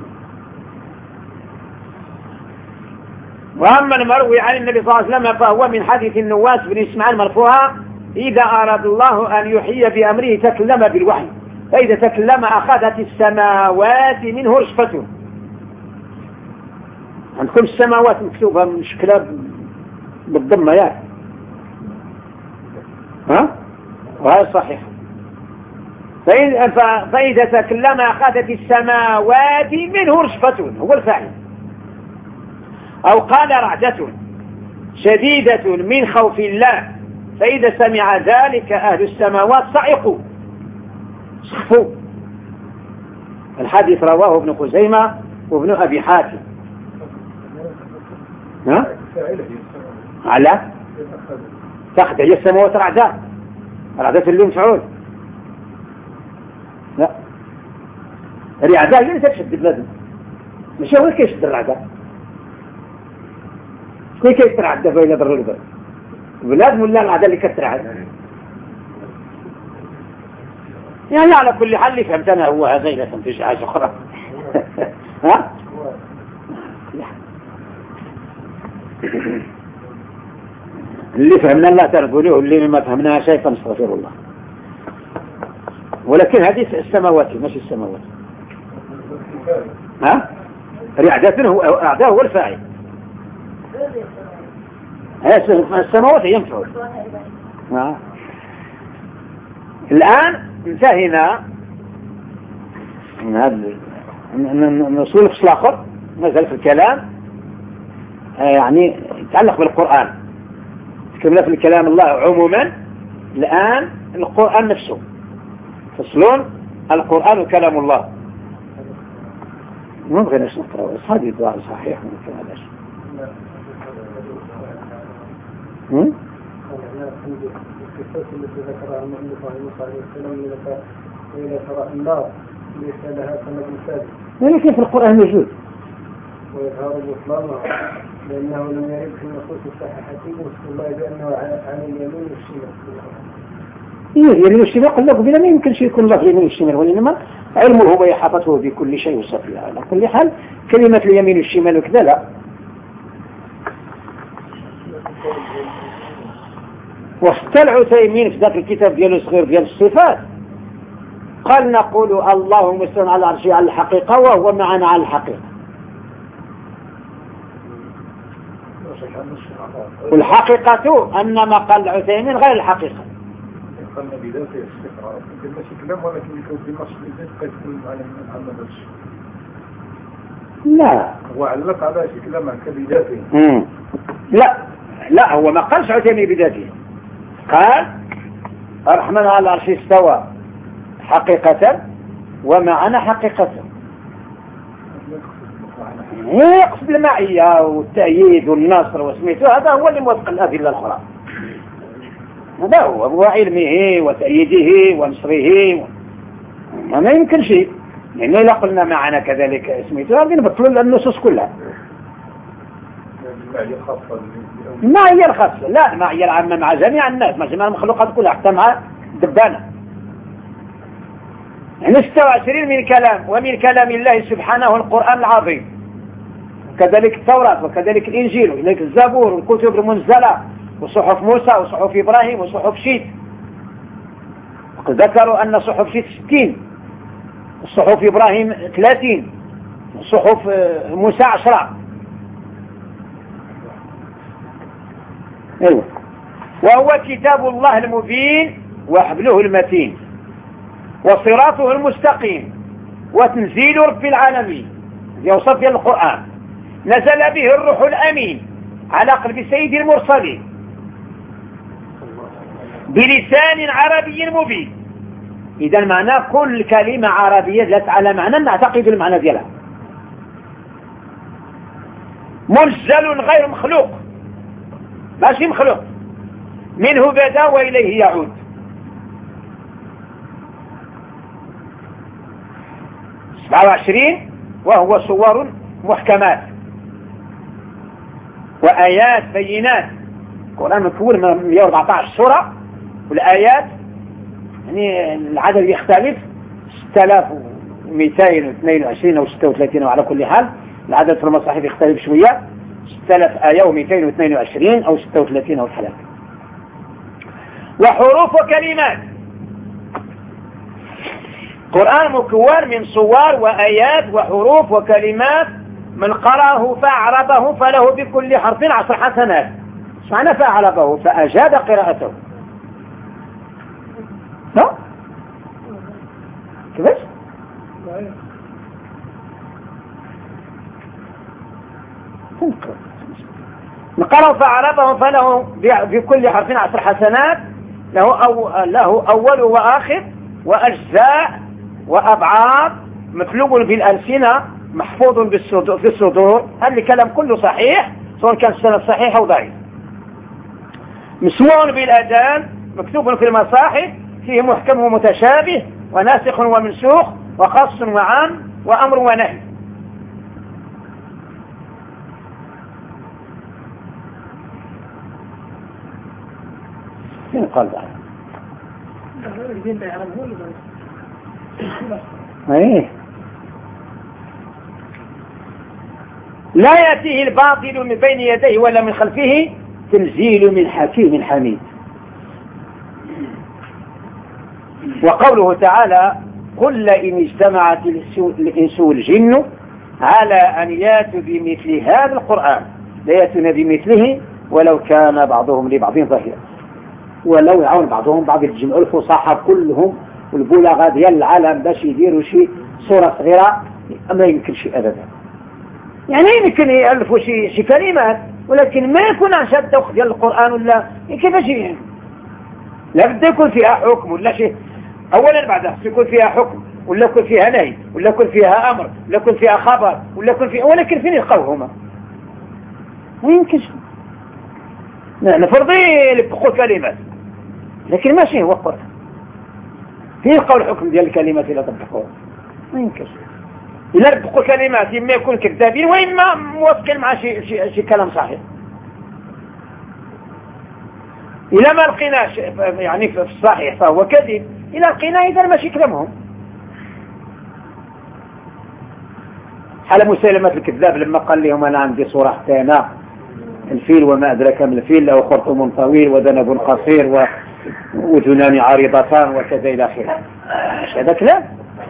وأما المروي عن النبي صلى الله عليه وسلم فهو من حديث النواس بن إسماعيل مرفوعا إذا أراد الله أن يحيي بأمره تكلم بالوحي فإذا تكلم أخذت السماوات منه رشفته. عندكم السماوات مكتوبة من شكلها بالضمة يعني ها؟ وهذا صحيح. فإذا تكلم أخذت السماوات منه رشفة هو الفاعل. أو قال رعدة شديدة من خوف الله فإذا سمع ذلك أهل السماوات صعقوا صحفوا. الحديث رواه ابن خزيمة وابن أبي حاتم. ها؟ على تأخذ هي السماوات رعدة الرعدة اللي مفعول لا الرعدة اللي تشد بلادنا مش هو كيشد الرعدة كيف كيترعد بين بر والبر بلاد ولا الرعدة اللي كترعد يعني على كل حال اللي فهمت انا هو هذا لا فهمتش حاجه اخرى ها اللي فهمنا لا تقولوه اللي ما فهمناها شيء فنستغفر الله ولكن هذه السماوات مش السماوات ها رعدة هو رعدة هو الفاعل السماوات هي مفعول الآن انتهينا من هذا نصول فصل آخر نزل في الكلام يعني يتعلق بالقرآن تكلمنا في الكلام الله عموما الآن القرآن نفسه فصلون القرآن كلام الله ما نبغي نقرأ هذه الدعاء صحيح ممكن هذا شيء القصص التي ذكرها المؤلف عليه الصلاة والسلام إلى ترى النار ليس لها سند ثابت ولكن في القرآن موجود ويظهر بطلانها لأنه لم يرد في النصوص الصحيحة وصف الله بأنه عن اليمين والشمال. اليمين والشمال قال لك بلا ما يمكن شيء يكون الله اليمين والشمال وإنما علمه وإحاطته بكل شيء وصفه على كل حال كلمة اليمين والشمال وكذا لا. واستلعوا تيمين في ذاك الكتاب ديال الصغير ديال الصفات قال نقول الله مستوى على العرش على الحقيقة وهو معنا على الحقيقة والحقيقة أن ما قال عثيمين غير الحقيقة قلنا بذاته استقرار ماشي كلام ولكن يكون في نص الإنسان قد يكون على محمد الشيء لا هو علق على شيء كلام كبذاته لا لا هو ما قالش عثيمين بذاته قال الرحمن على العرش استوى حقيقة ومعنا حقيقة يقصد المعية والتأييد والنصر وسميته هذا هو اللي موافق الأدلة الأخرى هذا هو هو علمه وتأييده ونصره و... ما يمكن شيء يعني لا قلنا معنا كذلك اسميته هذه نبطل النصوص كلها المعية الخاصة لا المعية العامة مع جميع الناس مع جميع المخلوقات كلها حتى مع الدبانة يعني ستة وعشرين من كلام ومن كلام الله سبحانه القرآن العظيم كذلك التوراة وكذلك الإنجيل وكذلك الزبور والكتب المنزلة وصحف موسى وصحف إبراهيم وصحف شيت وقد ذكروا أن صحف شيت ستين وصحف إبراهيم ثلاثين وصحف موسى عشرة أيوة. وهو كتاب الله المبين وحبله المتين وصراطه المستقيم وتنزيل رب العالمين يوصف في القرآن نزل به الروح الأمين على قلب سيد المرسلين بلسان عربي مبين. إذا معنى كل كلمة عربية دلت على معنى نعتقد المعنى ديالها منزل غير مخلوق ماشي مخلوق منه بدا وإليه يعود. سبعة وعشرين وهو صور محكمات وآيات بينات القرآن مكون من مئة وأربعة عشر سورة والآيات يعني العدد يختلف ستة آلاف ومئتين واثنين وعشرين أو ستة وثلاثين وعلى كل حال العدد في المصاحف يختلف شوية ستة آلاف آية ومئتين واثنين وعشرين أو ستة وثلاثين أو ثلاثة وحروف وكلمات. القرآن مكون من صور وآيات وحروف وكلمات من قرأه فأعربه فله بكل حرف عشر حسنات. معنى فأعربه فأجاد قراءته ها كيفاش من قرأه فأعربه فله بكل حرف عشر حسنات له, أو له أول وآخر وأجزاء وأبعاد مكتوب بالألسنة محفوظ في الصدور. هذا الكلام كله صحيح سواء كان السند صحيح أو ضعيف. مسموع بالأذان مكتوب في المصاحف فيه محكم ومتشابه وناسخ ومنسوخ وخاص وعام وأمر ونهي. من قال بقى ايه لا يأتيه الباطل من بين يديه ولا من خلفه تنزيل من حكيم حميد. وقوله تعالى قل إن اجتمعت الإنس والجن على أن ياتوا بمثل هذا القرآن لا يأتون بمثله ولو كان بعضهم لبعض ظهيرا. ولو يعاون بعضهم بعض الجمع الفصحى كلهم والبلغاء ديال العالم باش يديروا شي صورة صغيرة ما يمكن شيء أبدا. يعني يمكن يألفوا شي, شي كلمات ولكن ما يكون عن شد دوخ ديال القرآن ولا كيفاش يعني لا بد يكون فيها حكم ولا شيء. أولا بعدها يكون فيها حكم ولا يكون فيها نهي ولا يكون فيها أمر ولا يكون فيها خبر ولا يكون فيها ولكن فين يلقاوهما ما يمكنش. نفرضي يلقوا كلمات لكن ماشي هو القرآن فين يلقاو الحكم ديال الكلمات إلا طبقوها ما يمكنش. إلا ربقوا كلمات إما يكون كذابين وإما موافقين مع شي, شي, شي كلام صحيح. إلا ما لقيناش يعني في الصحيح فهو كذب إلا لقينا إذا ماشي كلامهم. حال مسيلمة الكذاب لما قال لهم أنا عندي صورة حتى أنا الفيل وما أدرك من الفيل له خرطوم طويل وذنب قصير وأذنان عريضتان وكذا إلى آخره. مش هذا كلام؟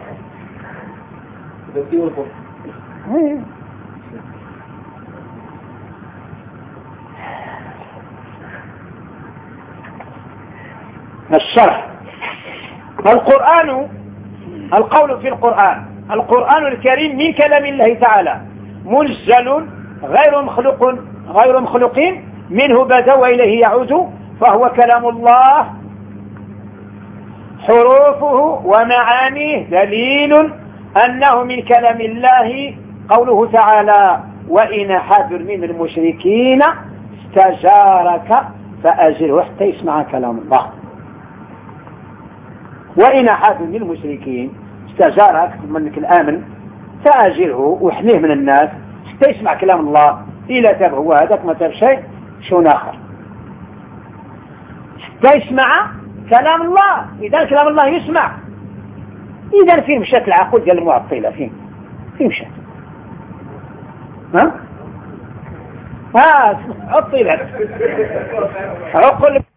الشرح القرآن القول في القرآن القرآن الكريم من كلام الله تعالى منزل غير مخلوق غير مخلوق منه بدا وإليه يعود فهو كلام الله حروفه ومعانيه دليل أنه من كلام الله. قوله تعالى وإن أحد من المشركين استجارك فأجره حتى يسمع كلام الله. وإن أحد من المشركين استجارك منك الآمن فأجره وحنيه من الناس حتى يسمع كلام الله. إلا تاب هو هذاك ما تاب شيء شون آخر حتى يسمع كلام الله. إذا كلام الله يسمع إذا فين مشات العقول ديال المعطلة فين فين مشات ها ها عطلت عقل